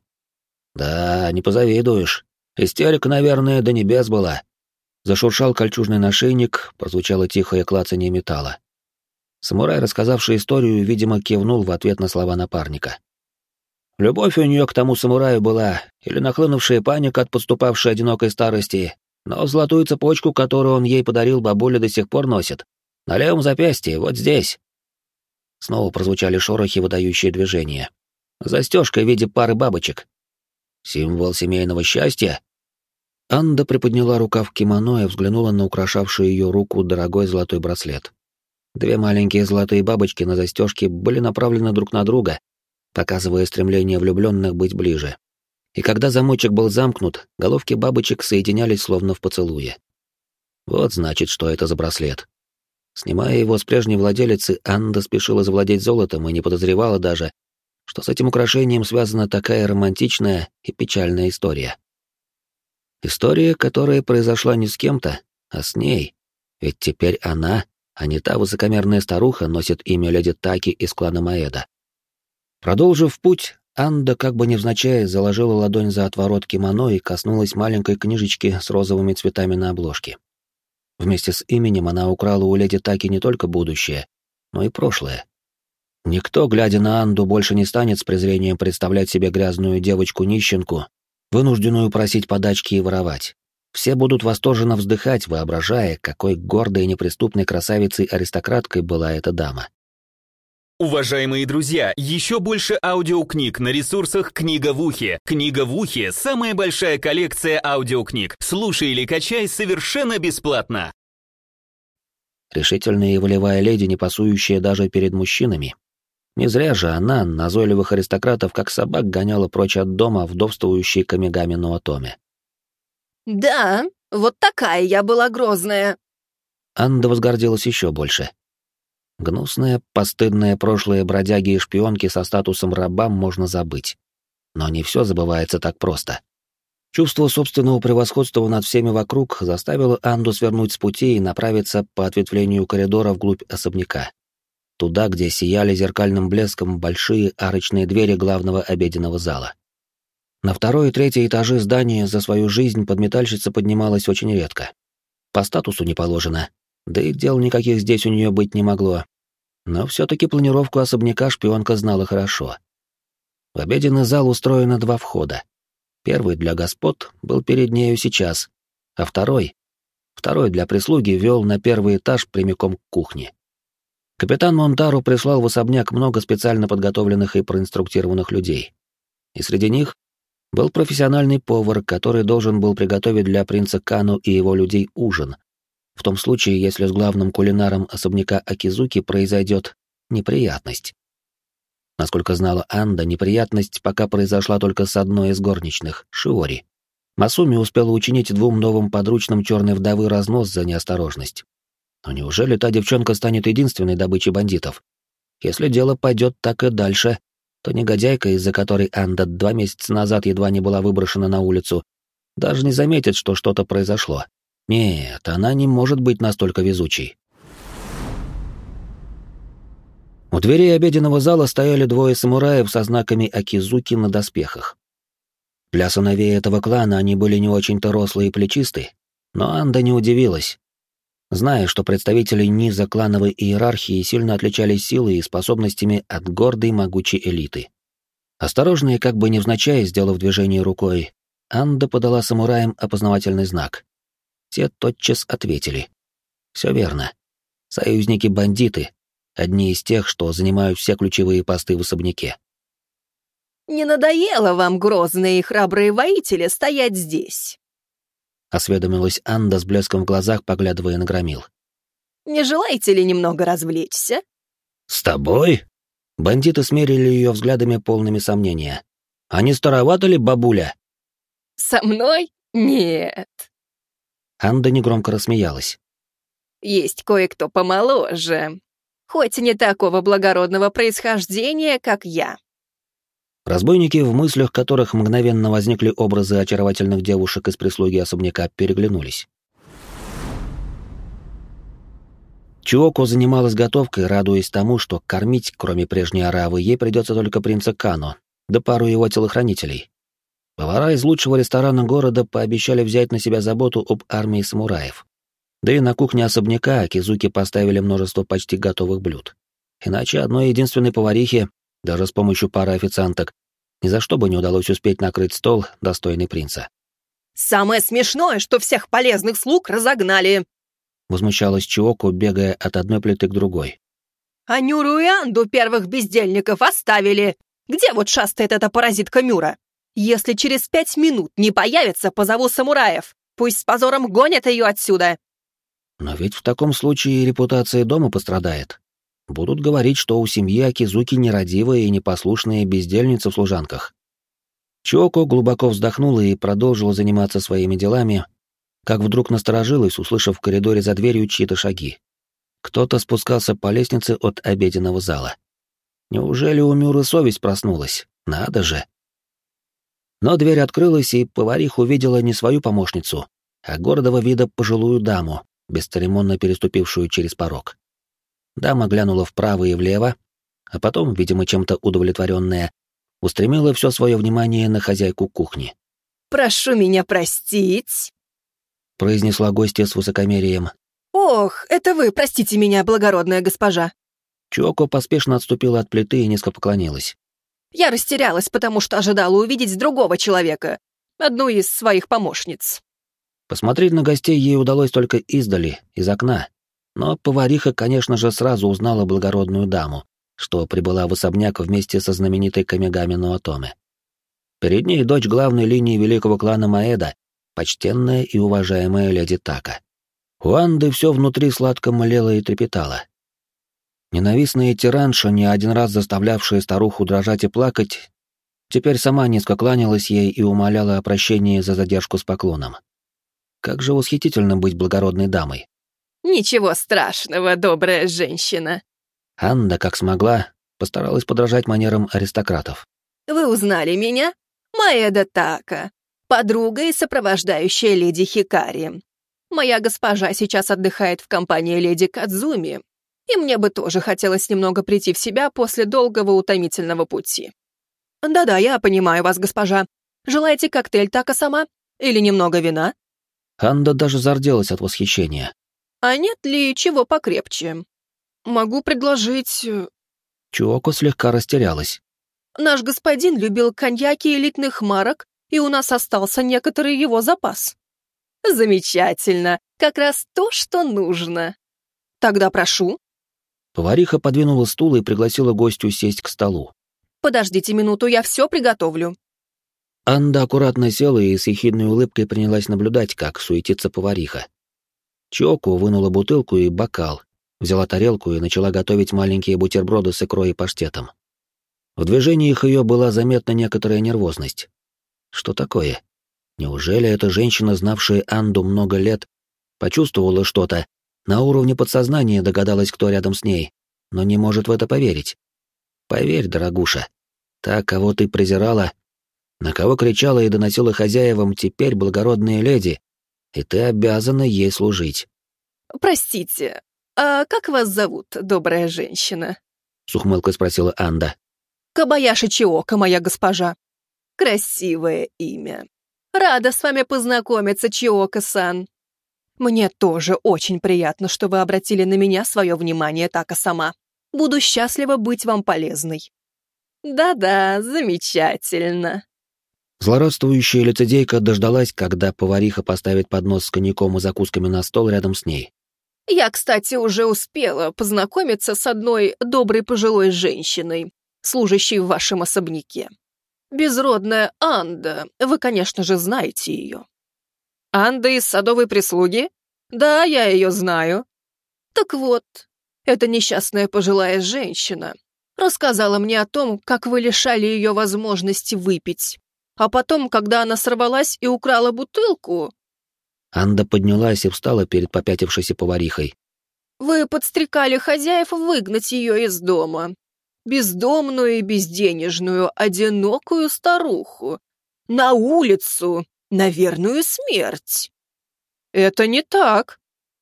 Да, не позавидуешь. Истерика, наверное, до небес была. Зашуршал кольчужный нашейник, прозвучало тихое клацанье металла. Самурай, рассказавший историю, видимо, кивнул в ответ на слова напарника. Любовь у нее к тому самураю была, или нахлынувшая паника от подступавшей одинокой старости, но золотую цепочку, которую он ей подарил, бабуля до сих пор носит. На левом запястье, вот здесь. Снова прозвучали шорохи, выдающие движения. Застежка в виде пары бабочек. Символ семейного счастья? Анда приподняла рукав кимоно и взглянула на украшавший ее руку дорогой золотой браслет. Две маленькие золотые бабочки на застежке были направлены друг на друга, показывая стремление влюбленных быть ближе. И когда замочек был замкнут, головки бабочек соединялись словно в поцелуе. Вот значит, что это за браслет. Снимая его с прежней владелицы, Анда спешила завладеть золотом и не подозревала даже, что с этим украшением связана такая романтичная и печальная история. История, которая произошла не с кем-то, а с ней. Ведь теперь она, а не та высокомерная старуха, носит имя леди Таки из клана Маэда. Продолжив путь, Анда, как бы невзначай, заложила ладонь за отворот кимоно и коснулась маленькой книжечки с розовыми цветами на обложке. Вместе с именем она украла у леди Таки не только будущее, но и прошлое. Никто, глядя на Анду, больше не станет с презрением представлять себе грязную девочку-нищенку, вынужденную просить подачки и воровать. Все будут восторженно вздыхать, воображая, какой гордой и неприступной красавицей-аристократкой была эта дама. Уважаемые друзья, еще больше аудиокниг на ресурсах «Книга в ухе». «Книга в ухе» — самая большая коллекция аудиокниг. Слушай или качай совершенно бесплатно. Решительная и волевая леди, не пасующая даже перед мужчинами. Не зря же она назойливых аристократов как собак гоняла прочь от дома вдовствующей Камигами Ноотоми. Да, вот такая я была грозная. Анда возгордилась еще больше. Гнусное, постыдное прошлое бродяги и шпионки со статусом раба можно забыть. Но не все забывается так просто. Чувство собственного превосходства над всеми вокруг заставило Анду свернуть с пути и направиться по ответвлению коридора вглубь особняка. Туда, где сияли зеркальным блеском большие арочные двери главного обеденного зала. На второй и третий этажи здания за свою жизнь подметальщица поднималась очень редко. По статусу не положено, да и дел никаких здесь у нее быть не могло. Но все-таки планировку особняка шпионка знала хорошо. В обеденный зал устроено два входа. Первый для господ был перед нею сейчас, а второй для прислуги вел на первый этаж прямиком к кухне. Капитан Монтаро прислал в особняк много специально подготовленных и проинструктированных людей. И среди них был профессиональный повар, который должен был приготовить для принца Кану и его людей ужин, в том случае, если с главным кулинаром особняка Акизуки произойдет неприятность. Насколько знала Анда, неприятность пока произошла только с одной из горничных — Шиори. Масуми успела учинить двум новым подручным черной вдовы разнос за неосторожность. Но неужели та девчонка станет единственной добычей бандитов? Если дело пойдет так и дальше, то негодяйка, из-за которой Анда 2 месяца назад едва не была выброшена на улицу, даже не заметит, что что-то произошло. Нет, она не может быть настолько везучей. У дверей обеденного зала стояли 2 самураев со знаками Акизуки на доспехах. Для сыновей этого клана они были не очень-то рослые и плечисты, но Анда не удивилась, зная, что представители низа клановой иерархии сильно отличались силой и способностями от гордой могучей элиты. Осторожно и как бы невзначай, сделав движение рукой, Анда подала самураям опознавательный знак. Те тотчас ответили. Все верно. Союзники-бандиты, одни из тех, что занимают все ключевые посты в особняке. «Не надоело вам, грозные и храбрые воители, стоять здесь?» — осведомилась Анда с блеском в глазах, поглядывая на Громил. «Не желаете ли немного развлечься?» «С тобой?» Бандиты смерили ее взглядами, полными сомнения. «А не старовато ли, бабуля?» «Со мной? Нет». Анда негромко рассмеялась. «Есть кое-кто помоложе, хоть и не такого благородного происхождения, как я». Разбойники, в мыслях которых мгновенно возникли образы очаровательных девушек из прислуги особняка, переглянулись. Чиоко занималась готовкой, радуясь тому, что кормить, кроме прежней оравы, ей придется только принца Кано, да пару его телохранителей. Повара из лучшего ресторана города пообещали взять на себя заботу об армии самураев. Да и на кухне особняка Акизуки поставили множество почти готовых блюд. Иначе одной единственной поварихе, даже с помощью пары официанток, ни за что бы не удалось успеть накрыть стол, достойный принца. «Самое смешное, что всех полезных слуг разогнали!» Возмущалась Чиоко, бегая от одной плиты к другой. «А Нюру и Анду первых бездельников оставили! Где вот шастает эта паразитка Мюра? Если через 5 минут не появится, позову самураев. Пусть с позором гонят ее отсюда!» Но ведь в таком случае репутация дома пострадает. Будут говорить, что у семьи Акизуки нерадивые и непослушные бездельницы в служанках. Чиоко глубоко вздохнула и продолжила заниматься своими делами, как вдруг насторожилась, услышав в коридоре за дверью чьи-то шаги. Кто-то спускался по лестнице от обеденного зала. Неужели у Мюры совесть проснулась? Надо же! Но дверь открылась, и повариха увидела не свою помощницу, а гордого вида пожилую даму, бесцеремонно переступившую через порог. Дама глянула вправо и влево, а потом, видимо, чем-то удовлетворенная, устремила все свое внимание на хозяйку кухни. «Прошу меня простить», — произнесла гостья с высокомерием. «Ох, это вы, простите меня, благородная госпожа». Чиоко поспешно отступила от плиты и низко поклонилась. «Я растерялась, потому что ожидала увидеть другого человека, одну из своих помощниц». Посмотреть на гостей ей удалось только издали, из окна. Но повариха, конечно же, сразу узнала благородную даму, что прибыла в особняк вместе со знаменитой Камигами Ноотоме. Перед ней дочь главной линии великого клана Маэда, почтенная и уважаемая леди Така. У Анды все внутри сладко млело и трепетало. Ненавистная тиранша, не один раз заставлявшая старуху дрожать и плакать, теперь сама низко кланялась ей и умоляла о прощении за задержку с поклоном. Как же восхитительно быть благородной дамой. «Ничего страшного, добрая женщина». Анда, как смогла, постаралась подражать манерам аристократов. «Вы узнали меня? Маэда Така, подруга и сопровождающая леди Хикари. Моя госпожа сейчас отдыхает в компании леди Кадзуми, и мне бы тоже хотелось немного прийти в себя после долгого утомительного пути. Да-да, я понимаю вас, госпожа. Желаете коктейль Така-сама? Или немного вина?» Анда даже зарделась от восхищения. «А нет ли чего покрепче? Могу предложить...» Чиоко слегка растерялась. «Наш господин любил коньяки элитных марок и у нас остался некоторый его запас». «Замечательно. Как раз то, что нужно». «Тогда прошу». Повариха подвинула стул и пригласила гостю сесть к столу. «Подождите минуту, я все приготовлю». Анда аккуратно села и с ехидной улыбкой принялась наблюдать, как суетится повариха. Чиоко вынула бутылку и бокал, взяла тарелку и начала готовить маленькие бутерброды с икрой и паштетом. В движениях ее была заметна некоторая нервозность. Что такое? Неужели эта женщина, знавшая Анду много лет, почувствовала что-то, на уровне подсознания догадалась, кто рядом с ней, но не может в это поверить? Поверь, дорогуша, та, кого ты презирала, на кого кричала и доносила хозяевам, теперь благородная леди, и ты обязана ей служить. «Простите, а как вас зовут, добрая женщина?» — с ухмылкой спросила Анда. «Кабаяши Чиоко, моя госпожа». «Красивое имя. Рада с вами познакомиться, Чиоко-сан». «Мне тоже очень приятно, что вы обратили на меня свое внимание, Така-сама. Буду счастлива быть вам полезной». «Да-да, замечательно». Злорадствующая лицедейка дождалась, когда повариха поставит поднос с коньяком и закусками на стол рядом с ней. «Я, кстати, уже успела познакомиться с одной доброй пожилой женщиной, служащей в вашем особняке. Безродная Анда, вы, конечно же, знаете ее». «Анда из садовой прислуги? Да, я ее знаю». Так вот, эта несчастная пожилая женщина рассказала мне о том, как вы лишали ее возможности выпить. А потом, когда она сорвалась и украла бутылку... Анда поднялась и встала перед попятившейся поварихой. Вы подстрекали хозяев выгнать ее из дома. Бездомную и безденежную, одинокую старуху. На улицу, на верную смерть. «Это не так».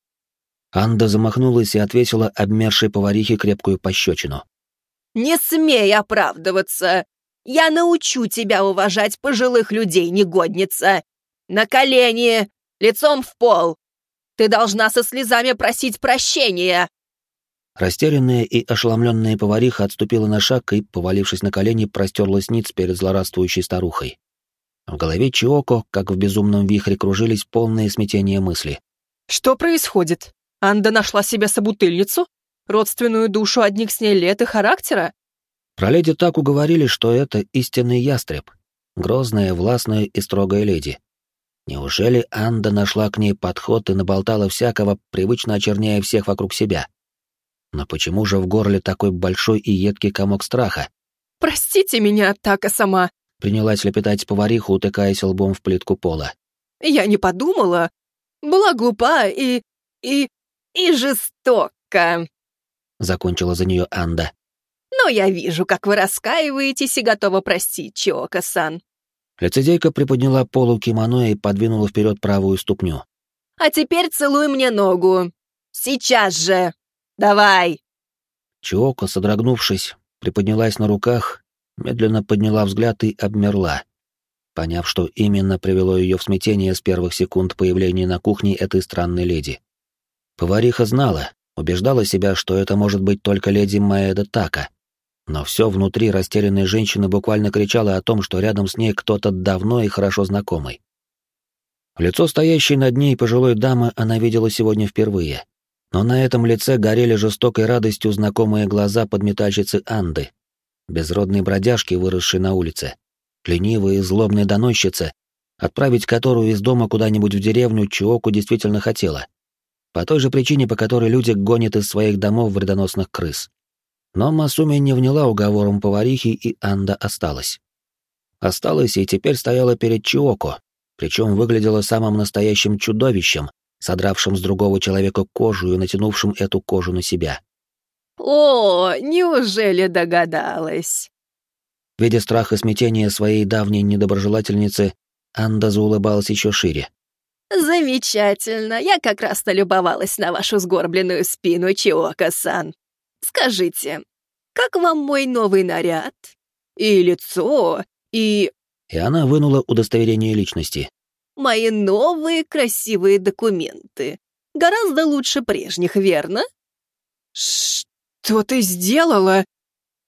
Анда замахнулась и отвесила обмершей поварихе крепкую пощечину. «Не смей оправдываться! Я научу тебя уважать пожилых людей, негодница! На колени, лицом в пол! Ты должна со слезами просить прощения!» Растерянная и ошеломленная повариха отступила на шаг и, повалившись на колени, простерлась ниц перед злорадствующей старухой. В голове Чиоко, как в безумном вихре, кружились полные смятения мысли. «Что происходит? Анда нашла себе собутыльницу? Родственную душу одних с ней лет и характера?» Про леди Таку говорили, что это истинный ястреб, грозная, властная и строгая леди. Неужели Анда нашла к ней подход и наболтала всякого, привычно очерняя всех вокруг себя? Но почему же в горле такой большой и едкий комок страха? «Простите меня, Така-сама», — принялась лепетать повариха, утыкаясь лбом в плитку пола. «Я не подумала. Была глупа и жестока», — закончила за нее Анда. «Но я вижу, как вы раскаиваетесь и готова простить, Чиоко-сан». Лицедейка приподняла полу кимоно и подвинула вперед правую ступню. «А теперь целуй мне ногу. Сейчас же. Давай!» Чиоко, содрогнувшись, приподнялась на руках, медленно подняла взгляд и обмерла, поняв, что именно привело ее в смятение с первых секунд появления на кухне этой странной леди. Повариха знала, убеждала себя, что это может быть только леди Маэда Така, но все внутри растерянной женщины буквально кричало о том, что рядом с ней кто-то давно и хорошо знакомый. Лицо стоящей над ней пожилой дамы она видела сегодня впервые, но на этом лице горели жестокой радостью знакомые глаза подметальщицы Анды, безродной бродяжки, выросшей на улице, ленивой и злобной доносчицы, отправить которую из дома куда-нибудь в деревню Чиоко действительно хотела, по той же причине, по которой люди гонят из своих домов вредоносных крыс. Но Масуми не вняла уговорам поварихи, и Анда осталась. Осталась и теперь стояла перед Чиоко, причем выглядела самым настоящим чудовищем, содравшим с другого человека кожу и натянувшим эту кожу на себя. «О, неужели догадалась?» Видя страх и смятение своей давней недоброжелательницы, Анда заулыбалась еще шире. «Замечательно. Я как раз налюбовалась на вашу сгорбленную спину, Чиоко-сан. Скажите, как вам мой новый наряд? И лицо, и...» И она вынула удостоверение личности. «Мои новые красивые документы. Гораздо лучше прежних, верно?» «Что ты сделала?»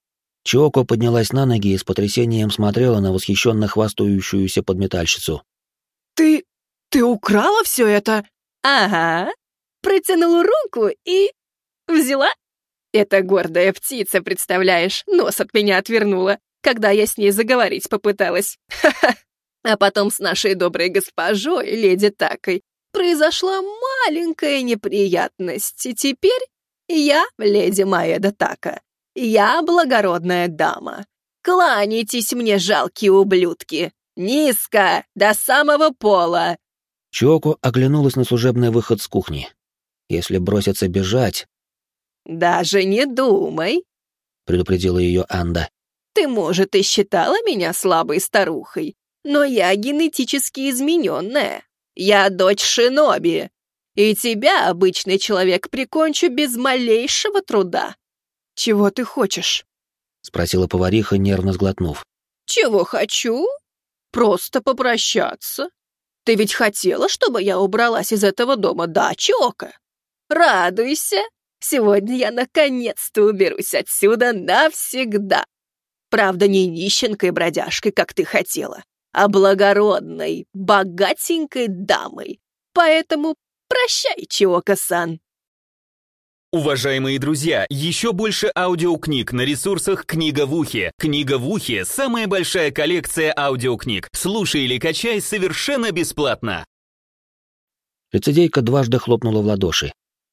Чиоко поднялась на ноги и с потрясением смотрела на восхищенно хвастающуюся подметальщицу. Ты украла все это? Ага. Протянула руку и... взяла? Эта гордая птица, представляешь, нос от меня отвернула, когда я с ней заговорить попыталась. Ха-ха. А потом с нашей доброй госпожой, леди Такой, произошла маленькая неприятность. И теперь я леди Маэда Така. Я благородная дама. Кланяйтесь мне, жалкие ублюдки. Низко, до самого пола. Чиоко оглянулась на служебный выход с кухни. Если броситься бежать... «Даже не думай», — предупредила ее Анда. «Ты, может, и считала меня слабой старухой, но я генетически измененная. Я дочь шиноби, и тебя, обычный человек, прикончу без малейшего труда». «Чего ты хочешь?» — спросила повариха, нервно сглотнув. «Чего хочу? Просто попрощаться. Ты ведь хотела, чтобы я убралась из этого дома, да, Чиоко? Радуйся, сегодня я наконец-то уберусь отсюда навсегда. Правда, не нищенкой-бродяжкой, как ты хотела, а благородной, богатенькой дамой. Поэтому прощай, Чиоко-сан». Уважаемые друзья, еще больше аудиокниг на ресурсах «Книга в ухе». «Книга в ухе» — самая большая коллекция аудиокниг. Слушай или качай совершенно бесплатно. Лицедейка дважды хлопнула в ладоши.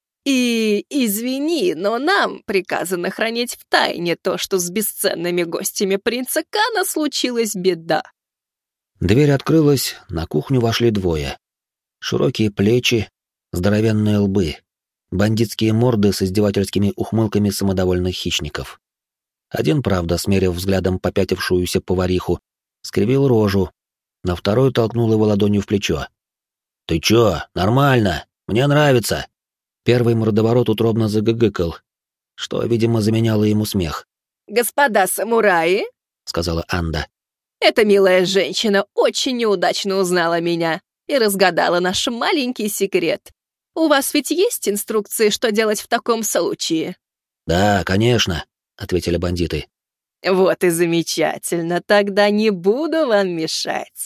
«И извини, но нам приказано хранить в тайне то, что с бесценными гостями принца Кана случилась беда». Дверь открылась, на кухню вошли двое. Широкие плечи, здоровенные лбы, бандитские морды с издевательскими ухмылками самодовольных хищников. Один, правда, смерив взглядом попятившуюся повариху, скривил рожу, на второй толкнул его ладонью в плечо. «Ты чё? Нормально! Мне нравится!» Первый мордоворот утробно загыгыкал, что, видимо, заменяло ему смех. «Господа самураи», — сказала Анда. «эта милая женщина очень неудачно узнала меня и разгадала наш маленький секрет. У вас ведь есть инструкции, что делать в таком случае?» «Да, конечно», — ответили бандиты. «Вот и замечательно, тогда не буду вам мешать».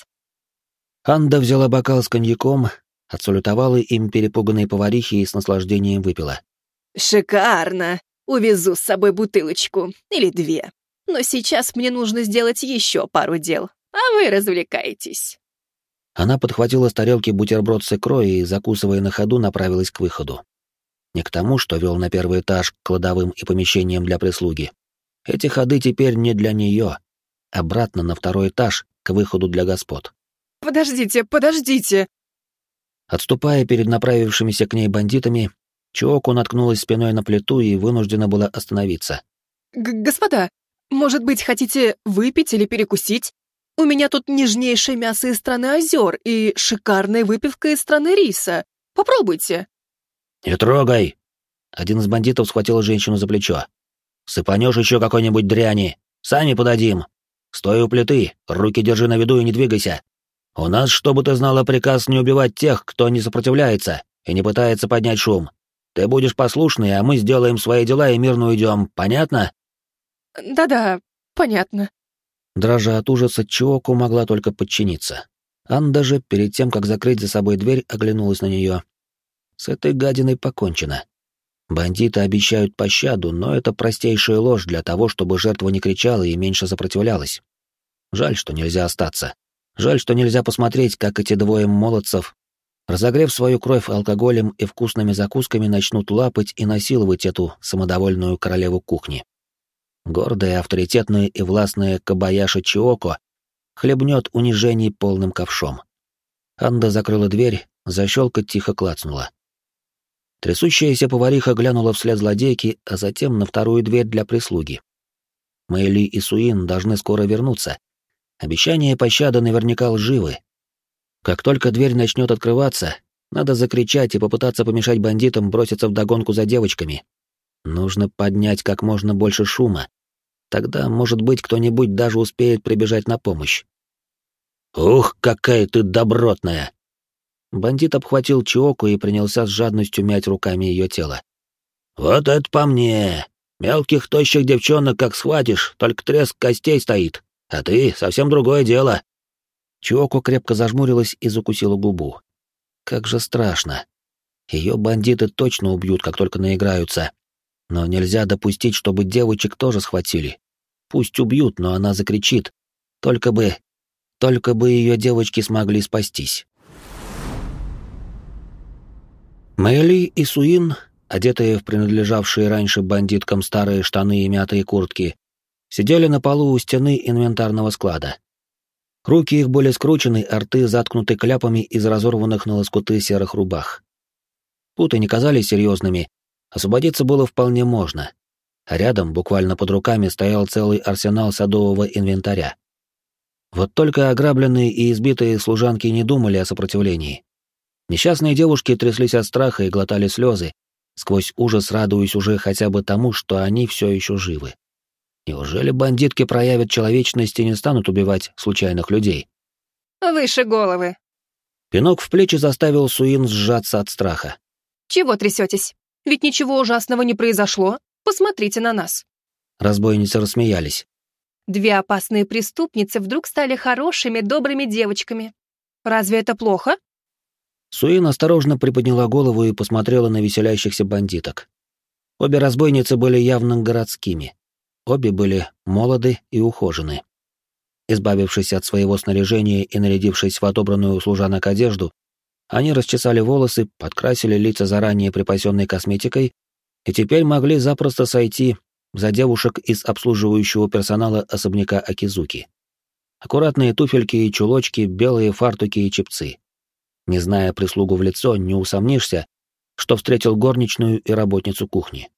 Анда взяла бокал с коньяком, отсалютовала им перепуганной поварихе и с наслаждением выпила. «Шикарно! Увезу с собой бутылочку, или две. Но сейчас мне нужно сделать еще пару дел, а вы развлекаетесь». Она подхватила с тарелки бутерброд с икрой и, закусывая на ходу, направилась к выходу. Не к тому, что вел на первый этаж к кладовым и помещениям для прислуги. Эти ходы теперь не для нее. Обратно на второй этаж, к выходу для господ. «Подождите!» Отступая перед направившимися к ней бандитами, Чиоко наткнулась спиной на плиту и вынуждена была остановиться. «Господа, может быть, хотите выпить или перекусить? У меня тут нежнейшее мясо из страны озер и шикарная выпивка из страны риса. Попробуйте». «Не трогай!» Один из бандитов схватил женщину за плечо. «Сыпанешь еще какой-нибудь дряни, сами подадим. Стой у плиты, руки держи на виду и не двигайся. У нас, чтобы ты знала, приказ не убивать тех, кто не сопротивляется и не пытается поднять шум. Ты будешь послушный, а мы сделаем свои дела и мирно уйдем, понятно?» «Да-да, понятно». Дрожа от ужаса, Чиоко могла только подчиниться. Анда же, перед тем, как закрыть за собой дверь, оглянулась на нее. С этой гадиной покончено. Бандиты обещают пощаду, но это простейшая ложь для того, чтобы жертва не кричала и меньше сопротивлялась. Жаль, что нельзя остаться. Жаль, что нельзя посмотреть, как эти двое молодцев, разогрев свою кровь алкоголем и вкусными закусками, начнут лапать и насиловать эту самодовольную королеву кухни. Гордая, авторитетная и властная Кобаяши Чиоко хлебнет унижений полным ковшом. Анда закрыла дверь, защелка тихо клацнула. Трясущаяся повариха глянула вслед злодейки, а затем на вторую дверь для прислуги. Мэйли и Суин должны скоро вернуться. Обещания пощады наверняка лживы. Как только дверь начнет открываться, надо закричать и попытаться помешать бандитам броситься вдогонку за девочками. Нужно поднять как можно больше шума. Тогда, может быть, кто-нибудь даже успеет прибежать на помощь. «Ух, какая ты добротная!» Бандит обхватил Чиоко и принялся с жадностью мять руками ее тело. «Вот это по мне! Мелких, тощих девчонок как схватишь, только треск костей стоит. А ты — совсем другое дело». Чиоко крепко зажмурилась и закусила губу. Как же страшно. Ее бандиты точно убьют, как только наиграются. Но нельзя допустить, чтобы девочек тоже схватили. Пусть убьют, но она закричит. Только бы ее девочки смогли спастись. Мэйли и Суин, одетые в принадлежавшие раньше бандиткам старые штаны и мятые куртки, сидели на полу у стены инвентарного склада. Руки их были скручены, а рты заткнуты кляпами из разорванных на лоскуты серых рубах. Путы не казались серьезными, освободиться было вполне можно. А рядом, буквально под руками, стоял целый арсенал садового инвентаря. Вот только ограбленные и избитые служанки не думали о сопротивлении. Несчастные девушки тряслись от страха и глотали слезы, сквозь ужас радуясь уже хотя бы тому, что они все еще живы. Неужели бандитки проявят человечность и не станут убивать случайных людей? Выше головы. Пинок в плечи заставил Суин сжаться от страха. Чего трясетесь? Ведь ничего ужасного не произошло. Посмотрите на нас. Разбойницы рассмеялись. Две опасные преступницы вдруг стали хорошими, добрыми девочками. Разве это плохо? Суин осторожно приподняла голову и посмотрела на веселящихся бандиток. Обе разбойницы были явно городскими. Обе были молоды и ухожены. Избавившись от своего снаряжения и нарядившись в отобранную у служанок одежду, они расчесали волосы, подкрасили лица заранее припасенной косметикой и теперь могли запросто сойти за девушек из обслуживающего персонала особняка Акизуки. Аккуратные туфельки и чулочки, белые фартуки и чепцы. Не зная прислугу в лицо, не усомнишься, что встретил горничную и работницу кухни.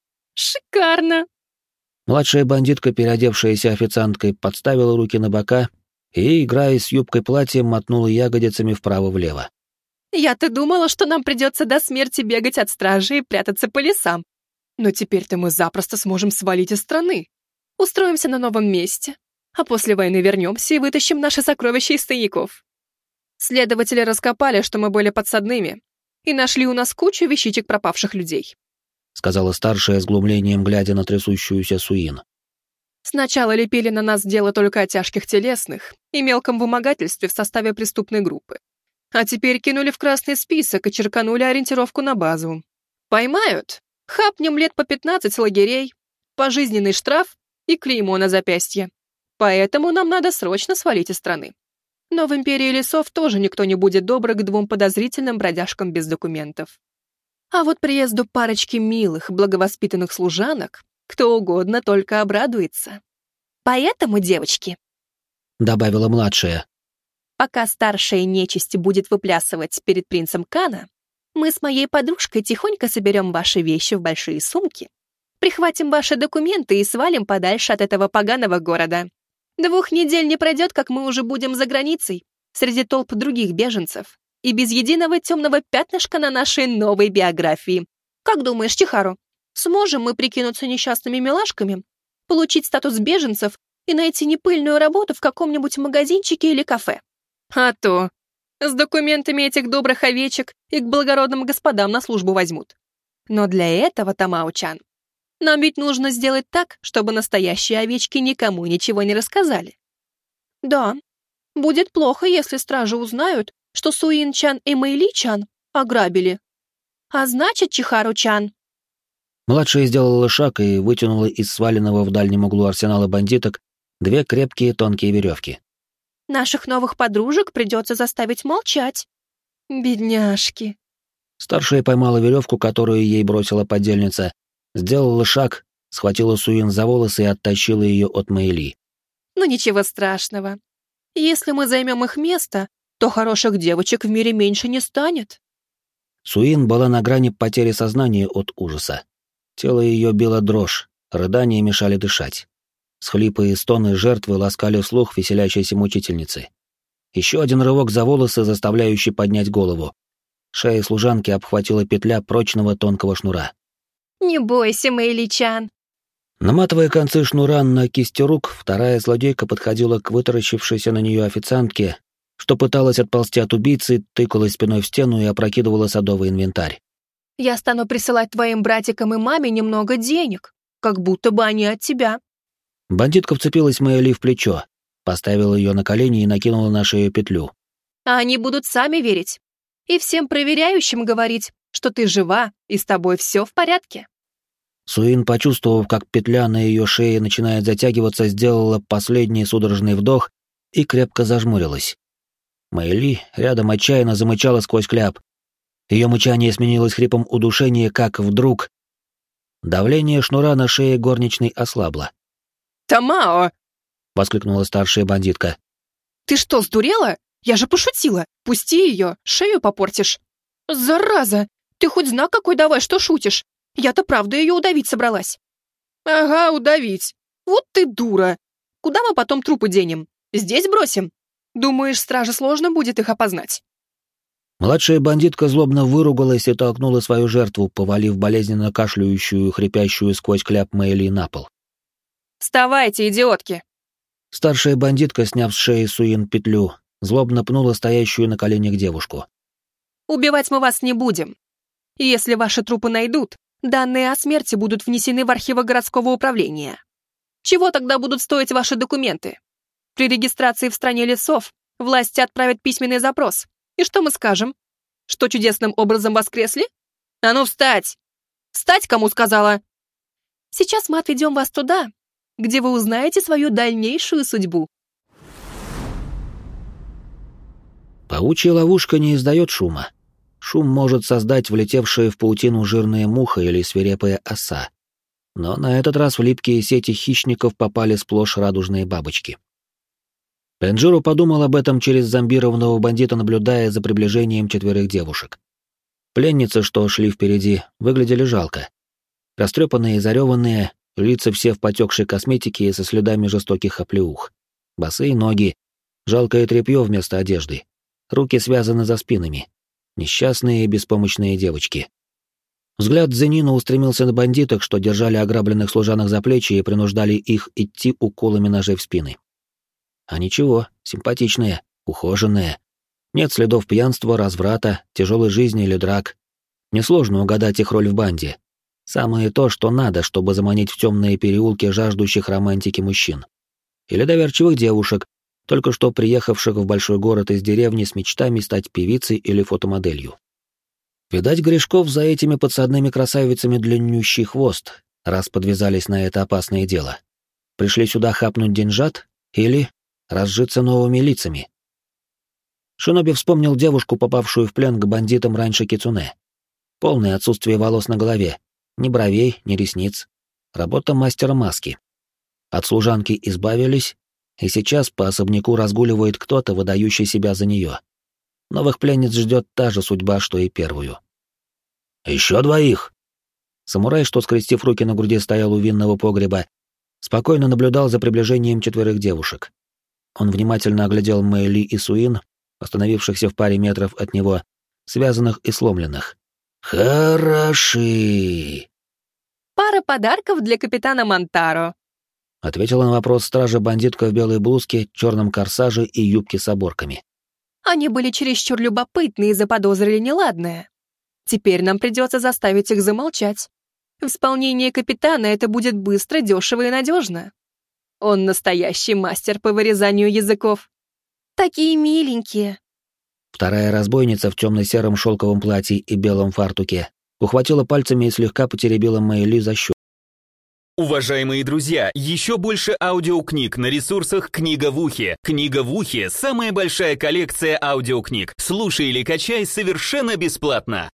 Шикарно! Младшая бандитка, переодевшаяся официанткой, подставила руки на бока и, играя с юбкой платья, мотнула ягодицами вправо-влево. Я-то думала, что нам придется до смерти бегать от стражи и прятаться по лесам. Но теперь-то мы запросто сможем свалить из страны. Устроимся на новом месте, а после войны вернемся и вытащим наши сокровища из тайников. Следователи раскопали, что мы были подсадными, и нашли у нас кучу вещичек пропавших людей. — сказала старшая с глумлением, глядя на трясущуюся Суин. Сначала лепили на нас дело только о тяжких телесных и мелком вымогательстве в составе преступной группы. А теперь кинули в красный список и черканули ориентировку на базу. Поймают, хапнем лет по 15 лагерей, пожизненный штраф и клеймо на запястье. Поэтому нам надо срочно свалить из страны. Но в Империи лесов тоже никто не будет добр к двум подозрительным бродяжкам без документов. А вот приезду парочки милых, благовоспитанных служанок кто угодно только обрадуется. Поэтому, девочки, — добавила младшая, — пока старшая нечисть будет выплясывать перед принцем Кана, мы с моей подружкой тихонько соберем ваши вещи в большие сумки, прихватим ваши документы и свалим подальше от этого поганого города. 2 недель не пройдет, как мы уже будем за границей, среди толп других беженцев, и без единого темного пятнышка на нашей новой биографии. Как думаешь, Чихару, сможем мы прикинуться несчастными милашками, получить статус беженцев и найти непыльную работу в каком-нибудь магазинчике или кафе? А то с документами этих добрых овечек и к благородным господам на службу возьмут. Но для этого, Тамао-чан, нам ведь нужно сделать так, чтобы настоящие овечки никому ничего не рассказали. Да, будет плохо, если стражи узнают, что Суин-чан и Мэйли-чан ограбили. А значит, Чихару-чан. Младшая сделала шаг и вытянула из сваленного в дальнем углу арсенала бандиток 2 крепкие тонкие веревки. Наших новых подружек придется заставить молчать. Бедняжки. Старшая поймала веревку, которую ей бросила подельница, сделала шаг, схватила Суин за волосы и оттащила ее от Мэйли. Ну ничего страшного. Если мы займем их место, то хороших девочек в мире меньше не станет. Суин была на грани потери сознания от ужаса. Тело ее било дрожь, рыдания мешали дышать. Схлипы и стоны жертвы ласкали слух веселящейся мучительницы. Еще один рывок за волосы, заставляющий поднять голову. Шея служанки обхватила петля прочного тонкого шнура. Не бойся, Мэйли-чан. Наматывая концы шнура на кисти рук, вторая злодейка подходила к вытаращившейся на нее официантке, что пыталась отползти от убийцы, тыкалась спиной в стену и опрокидывала садовый инвентарь. Я стану присылать твоим братикам и маме немного денег, как будто бы они от тебя». Бандитка вцепилась Мэйли в плечо, поставила ее на колени и накинула на шею петлю. «А они будут сами верить. И всем проверяющим говорить, что ты жива и с тобой все в порядке». Суин, почувствовав, как петля на ее шее начинает затягиваться, сделала последний судорожный вдох и крепко зажмурилась. Мэйли рядом отчаянно замычала сквозь кляп. Ее мычание сменилось хрипом удушения, как вдруг... Давление шнура на шее горничной ослабло. «Тамао!» — воскликнула старшая бандитка. «Ты что, сдурела? Я же пошутила. Пусти ее, шею попортишь». «Зараза! Ты хоть знак какой давай, что шутишь? Я-то правда ее удавить собралась». «Ага, удавить. Вот ты дура. Куда мы потом трупы денем? Здесь бросим? Думаешь, страже сложно будет их опознать?» Младшая бандитка злобно выругалась и толкнула свою жертву, повалив болезненно кашляющую, хрипящую сквозь кляп Мэйли на пол. «Вставайте, идиотки!» Старшая бандитка, сняв с шеи Суин петлю, злобно пнула стоящую на коленях девушку. «Убивать мы вас не будем. И если ваши трупы найдут, данные о смерти будут внесены в архивы городского управления. Чего тогда будут стоить ваши документы? При регистрации в стране лесов власти отправят письменный запрос. И что мы скажем? Что чудесным образом воскресли? А ну встать! Встать, кому сказала! Сейчас мы отведем вас туда, где вы узнаете свою дальнейшую судьбу». Паучья ловушка не издает шума. Шум может создать влетевшая в паутину жирная муха или свирепая оса. Но на этот раз в липкие сети хищников попали сплошь радужные бабочки. Пенджиро подумал об этом через зомбированного бандита, наблюдая за приближением 4 девушек. Пленницы, что шли впереди, выглядели жалко. Растрепанные и зареванные, лица все в потекшей косметике и со следами жестоких оплеух. Босые ноги, жалкое тряпье вместо одежды, руки связаны за спинами. Несчастные и беспомощные девочки. Взгляд Зенина устремился на бандиток, что держали ограбленных служанок за плечи и принуждали их идти уколами ножей в спины. А ничего, симпатичные, ухоженные. Нет следов пьянства, разврата, тяжелой жизни или драк. Несложно угадать их роль в банде. Самое то, что надо, чтобы заманить в темные переулки жаждущих романтики мужчин. Или доверчивых девушек, только что приехавших в большой город из деревни с мечтами стать певицей или фотомоделью. Видать, грешков за этими подсадными красавицами длиннющий хвост, раз подвязались на это опасное дело. Пришли сюда хапнуть деньжат или разжиться новыми лицами. Шиноби вспомнил девушку, попавшую в плен к бандитам раньше Кицуне. Полное отсутствие волос на голове, ни бровей, ни ресниц. Работа мастера маски. От служанки избавились, и сейчас по особняку разгуливает кто-то, выдающий себя за нее. Новых пленниц ждет та же судьба, что и первую. «Еще 2!» Самурай, что, скрестив руки на груди, стоял у винного погреба, спокойно наблюдал за приближением 4 девушек. Он внимательно оглядел Мэйли и Суин, остановившихся в паре метров от него, связанных и сломленных. «Хороши!» «Пара подарков для капитана Монтаро», — ответила на вопрос стража бандитка в белой блузке, черном корсаже и юбке с оборками. «Они были чересчур любопытны и заподозрили неладное. Теперь нам придется заставить их замолчать. В исполнении капитана это будет быстро, дешево и надежно. Он настоящий мастер по вырезанию языков. Такие миленькие». Вторая разбойница в темно-сером шелковом платье и белом фартуке ухватила пальцами и слегка потеребила Мэйли за щеку. Уважаемые друзья, еще больше аудиокниг на ресурсах «Книга в ухе». «Книга в ухе» — самая большая коллекция аудиокниг. Слушай или качай совершенно бесплатно.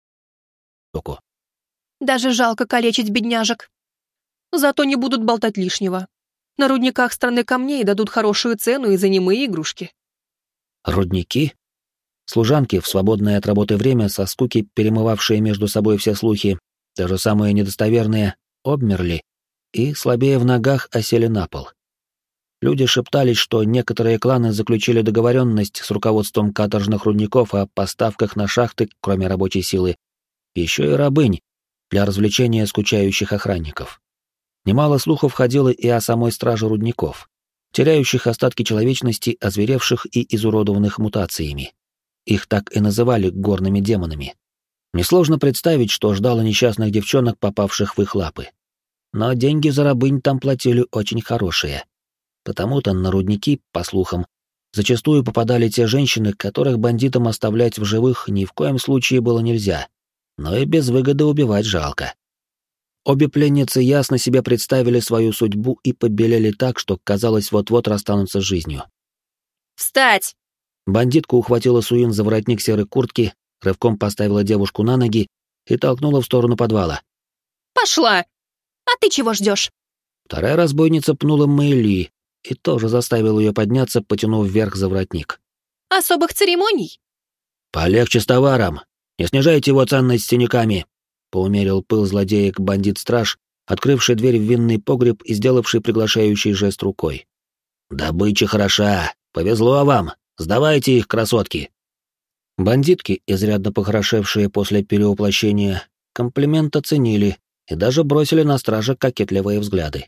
Даже жалко калечить бедняжек. Зато не будут болтать лишнего. На рудниках страны камней дадут хорошую цену и за немые игрушки. Рудники? Служанки, в свободное от работы время, со скуки перемывавшие между собой все слухи, даже самые недостоверные, обмерли и, слабее в ногах, осели на пол. Люди шептались, что некоторые кланы заключили договоренность с руководством каторжных рудников о поставках на шахты, кроме рабочей силы, еще и рабынь для развлечения скучающих охранников. Немало слухов ходило и о самой страже рудников, теряющих остатки человечности, озверевших и изуродованных мутациями. Их так и называли горными демонами. Несложно представить, что ждало несчастных девчонок, попавших в их лапы. но деньги за рабынь там платили очень хорошие. Потому-то на рудники, по слухам, зачастую попадали те женщины, которых бандитам оставлять в живых ни в коем случае было нельзя, но и без выгоды убивать жалко. Обе пленницы ясно себе представили свою судьбу и побелели так, что, казалось, вот-вот расстанутся с жизнью. «Встать!» Бандитка ухватила Суин за воротник серой куртки, рывком поставила девушку на ноги и толкнула в сторону подвала. «Пошла! А ты чего ждешь?» Вторая разбойница пнула Мэйли и тоже заставила ее подняться, потянув вверх за воротник. «Особых церемоний?» «Полегче с товаром! Не снижайте его ценность синяками!» — поумерил пыл злодеек бандит-страж, открывший дверь в винный погреб и сделавший приглашающий жест рукой. «Добыча хороша! Повезло вам! Сдавайте их, красотки!» Бандитки, изрядно похорошевшие после перевоплощения, комплимент оценили и даже бросили на стража кокетливые взгляды.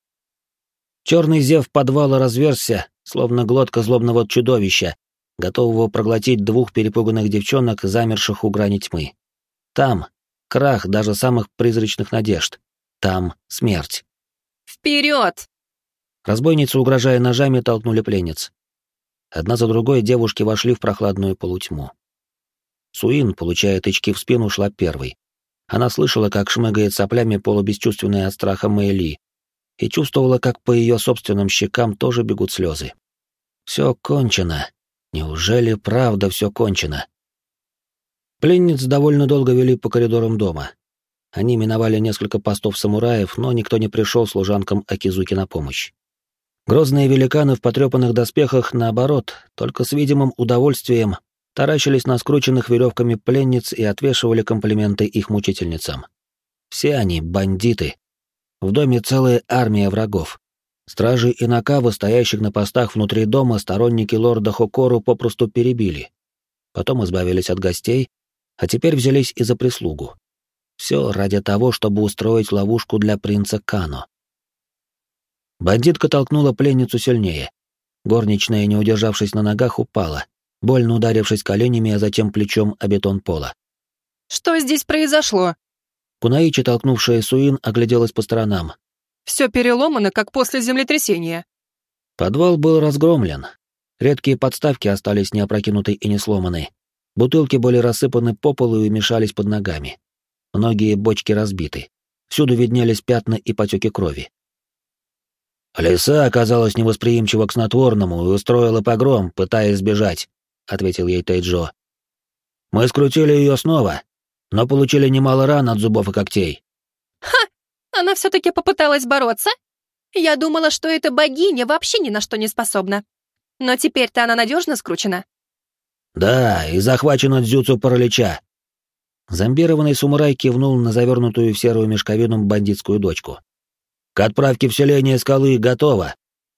Черный зев подвала разверзся, словно глотка злобного чудовища, готового проглотить двух перепуганных девчонок, замерших у грани тьмы. Там крах даже самых призрачных надежд. Там смерть. «Вперед!» Разбойницы, угрожая ножами, толкнули пленниц. Одна за другой девушки вошли в прохладную полутьму. Суин, получая тычки в спину, шла первой. Она слышала, как шмыгает соплями полубесчувственная от страха Мэйли, и чувствовала, как по ее собственным щекам тоже бегут слезы. Все кончено. Неужели правда все кончено? Пленниц довольно долго вели по коридорам дома. Они миновали несколько постов самураев, но никто не пришел служанкам Акизуки на помощь. Грозные великаны в потрепанных доспехах, наоборот, только с видимым удовольствием таращились на скрученных веревками пленниц и отвешивали комплименты их мучительницам. Все они бандиты. В доме целая армия врагов. Стражи и накавы, стоящих на постах внутри дома, сторонники лорда Хокору попросту перебили. Потом избавились от гостей, а теперь взялись и за прислугу. Все ради того, чтобы устроить ловушку для принца Кано. Бандитка толкнула пленницу сильнее. Горничная, не удержавшись на ногах, упала, больно ударившись коленями, а затем плечом о бетон пола. «Что здесь произошло?» Кунаичи, толкнувшая Суин, огляделась по сторонам. «Все переломано, как после землетрясения». Подвал был разгромлен. Редкие подставки остались не опрокинуты и не сломаны. Бутылки были рассыпаны по полу и мешались под ногами. Многие бочки разбиты. Всюду виднелись пятна и потеки крови. «Лиса оказалась невосприимчива к снотворному и устроила погром, пытаясь сбежать», — ответил ей Тайджо. «Мы скрутили ее снова, но получили немало ран от зубов и когтей». «Ха! Она все-таки попыталась бороться? Я думала, что эта богиня вообще ни на что не способна. Но теперь-то она надежно скручена». «Да, и захвачена дзюцу паралича». Зомбированный самурай кивнул на завернутую в серую мешковину бандитскую дочку. «К отправке в селение скалы готово».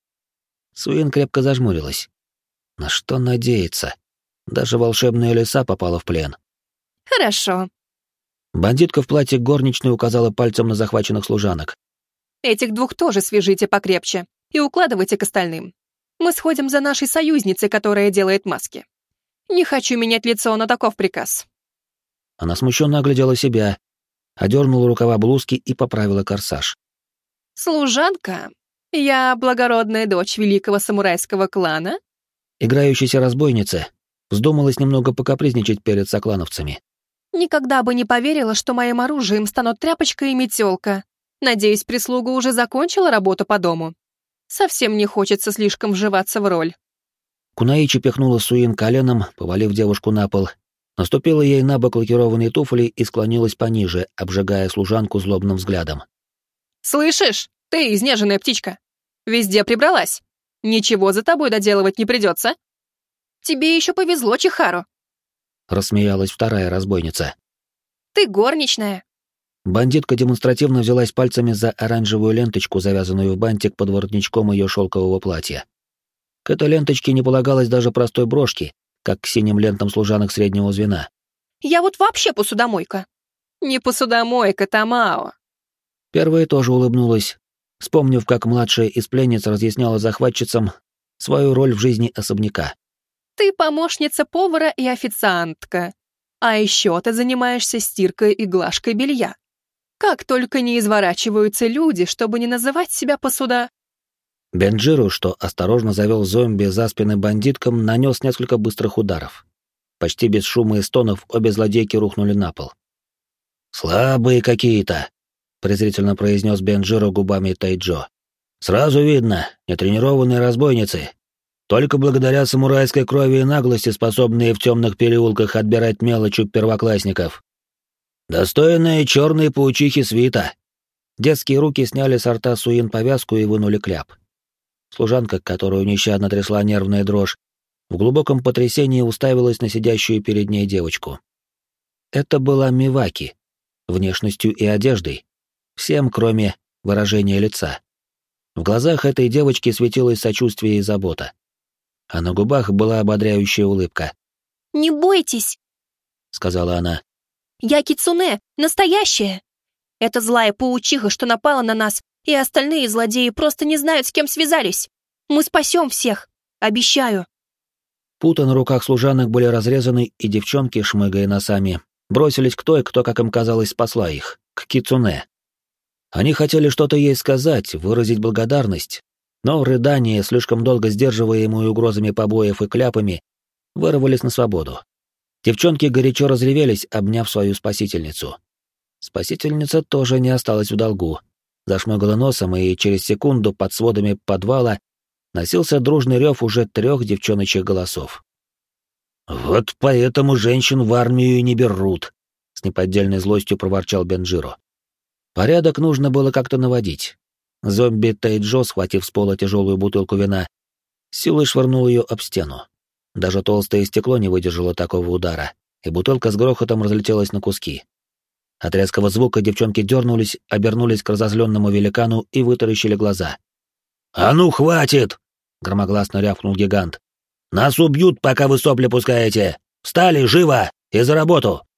Суин крепко зажмурилась. На что надеяться? Даже волшебная лиса попала в плен. «Хорошо. Бандитка в платье горничной указала пальцем на захваченных служанок. Этих двух тоже свяжите покрепче и укладывайте к остальным. Мы сходим за нашей союзницей, которая делает маски. Не хочу менять лицо, но таков приказ». Она смущенно оглядела себя, одернула рукава блузки и поправила корсаж. «Служанка? Я благородная дочь великого самурайского клана?» Играющейся разбойнице вздумалось немного покапризничать перед соклановцами. «Никогда бы не поверила, что моим оружием станут тряпочка и метелка. Надеюсь, прислуга уже закончила работу по дому. Совсем не хочется слишком вживаться в роль». Кунаичи пихнула Суин коленом, повалив девушку на пол, наступила ей на бок лакированные туфли и склонилась пониже, обжигая служанку злобным взглядом. «Слышишь, ты, изнеженная птичка, везде прибралась. Ничего за тобой доделывать не придется». «Тебе еще повезло, Чихару. Рассмеялась вторая разбойница. Ты горничная». Бандитка демонстративно взялась пальцами за оранжевую ленточку, завязанную в бантик под воротничком ее шелкового платья. К этой ленточке не полагалось даже простой брошки, как к синим лентам служанок среднего звена. «Я вот вообще посудомойка». «Не посудомойка, Тамао». Первая тоже улыбнулась, вспомнив, как младшая из пленниц разъясняла захватчицам свою роль в жизни особняка. «Ты помощница повара и официантка. А еще ты занимаешься стиркой и глажкой белья. Как только не изворачиваются люди, чтобы не называть себя посуда. Бенджиру, что осторожно завел зомби за спины бандиткам, нанес несколько быстрых ударов. Почти без шума и стонов обе злодейки рухнули на пол. «Слабые какие-то», — презрительно произнес Бенджиру губами Тайджо. «Сразу видно, нетренированные разбойницы. Только благодаря самурайской крови и наглости, способные в темных переулках отбирать мелочь у первоклассников. Достойные черные паучихи свита». Детские руки сняли с рта Суин повязку и вынули кляп. Служанка, которую нещадно трясла нервная дрожь, в глубоком потрясении уставилась на сидящую перед ней девочку. Это была Миваки, внешностью и одеждой, всем, кроме выражения лица. В глазах этой девочки светилось сочувствие и забота, а на губах была ободряющая улыбка. «Не бойтесь», — сказала она. «Я Кицуне, настоящая. Это злая паучиха, что напала на нас, и остальные злодеи просто не знают, с кем связались. Мы спасем всех, обещаю». Путы на руках служанок были разрезаны, и девчонки, шмыгая носами, бросились к той, кто, как им казалось, спасла их, к Кицуне. Они хотели что-то ей сказать, выразить благодарность, но рыдания, слишком долго сдерживаемые угрозами побоев и кляпами, вырвались на свободу. Девчонки горячо разревелись, обняв свою спасительницу. Спасительница тоже не осталась в долгу. Зашмыгала носом, и через секунду под сводами подвала носился дружный рев уже 3 девчоночьих голосов. «Вот поэтому женщин в армию и не берут», — с неподдельной злостью проворчал Бенджиро. Порядок нужно было как-то наводить. Зомби Тайджо, схватив с пола тяжелую бутылку вина, силой швырнул ее об стену. Даже толстое стекло не выдержало такого удара, и бутылка с грохотом разлетелась на куски. От резкого звука девчонки дернулись, обернулись к разозленному великану и вытаращили глаза. «А ну, хватит!» — громогласно рявкнул гигант. «Нас убьют, пока вы сопли пускаете! Встали, живо! И за работу!»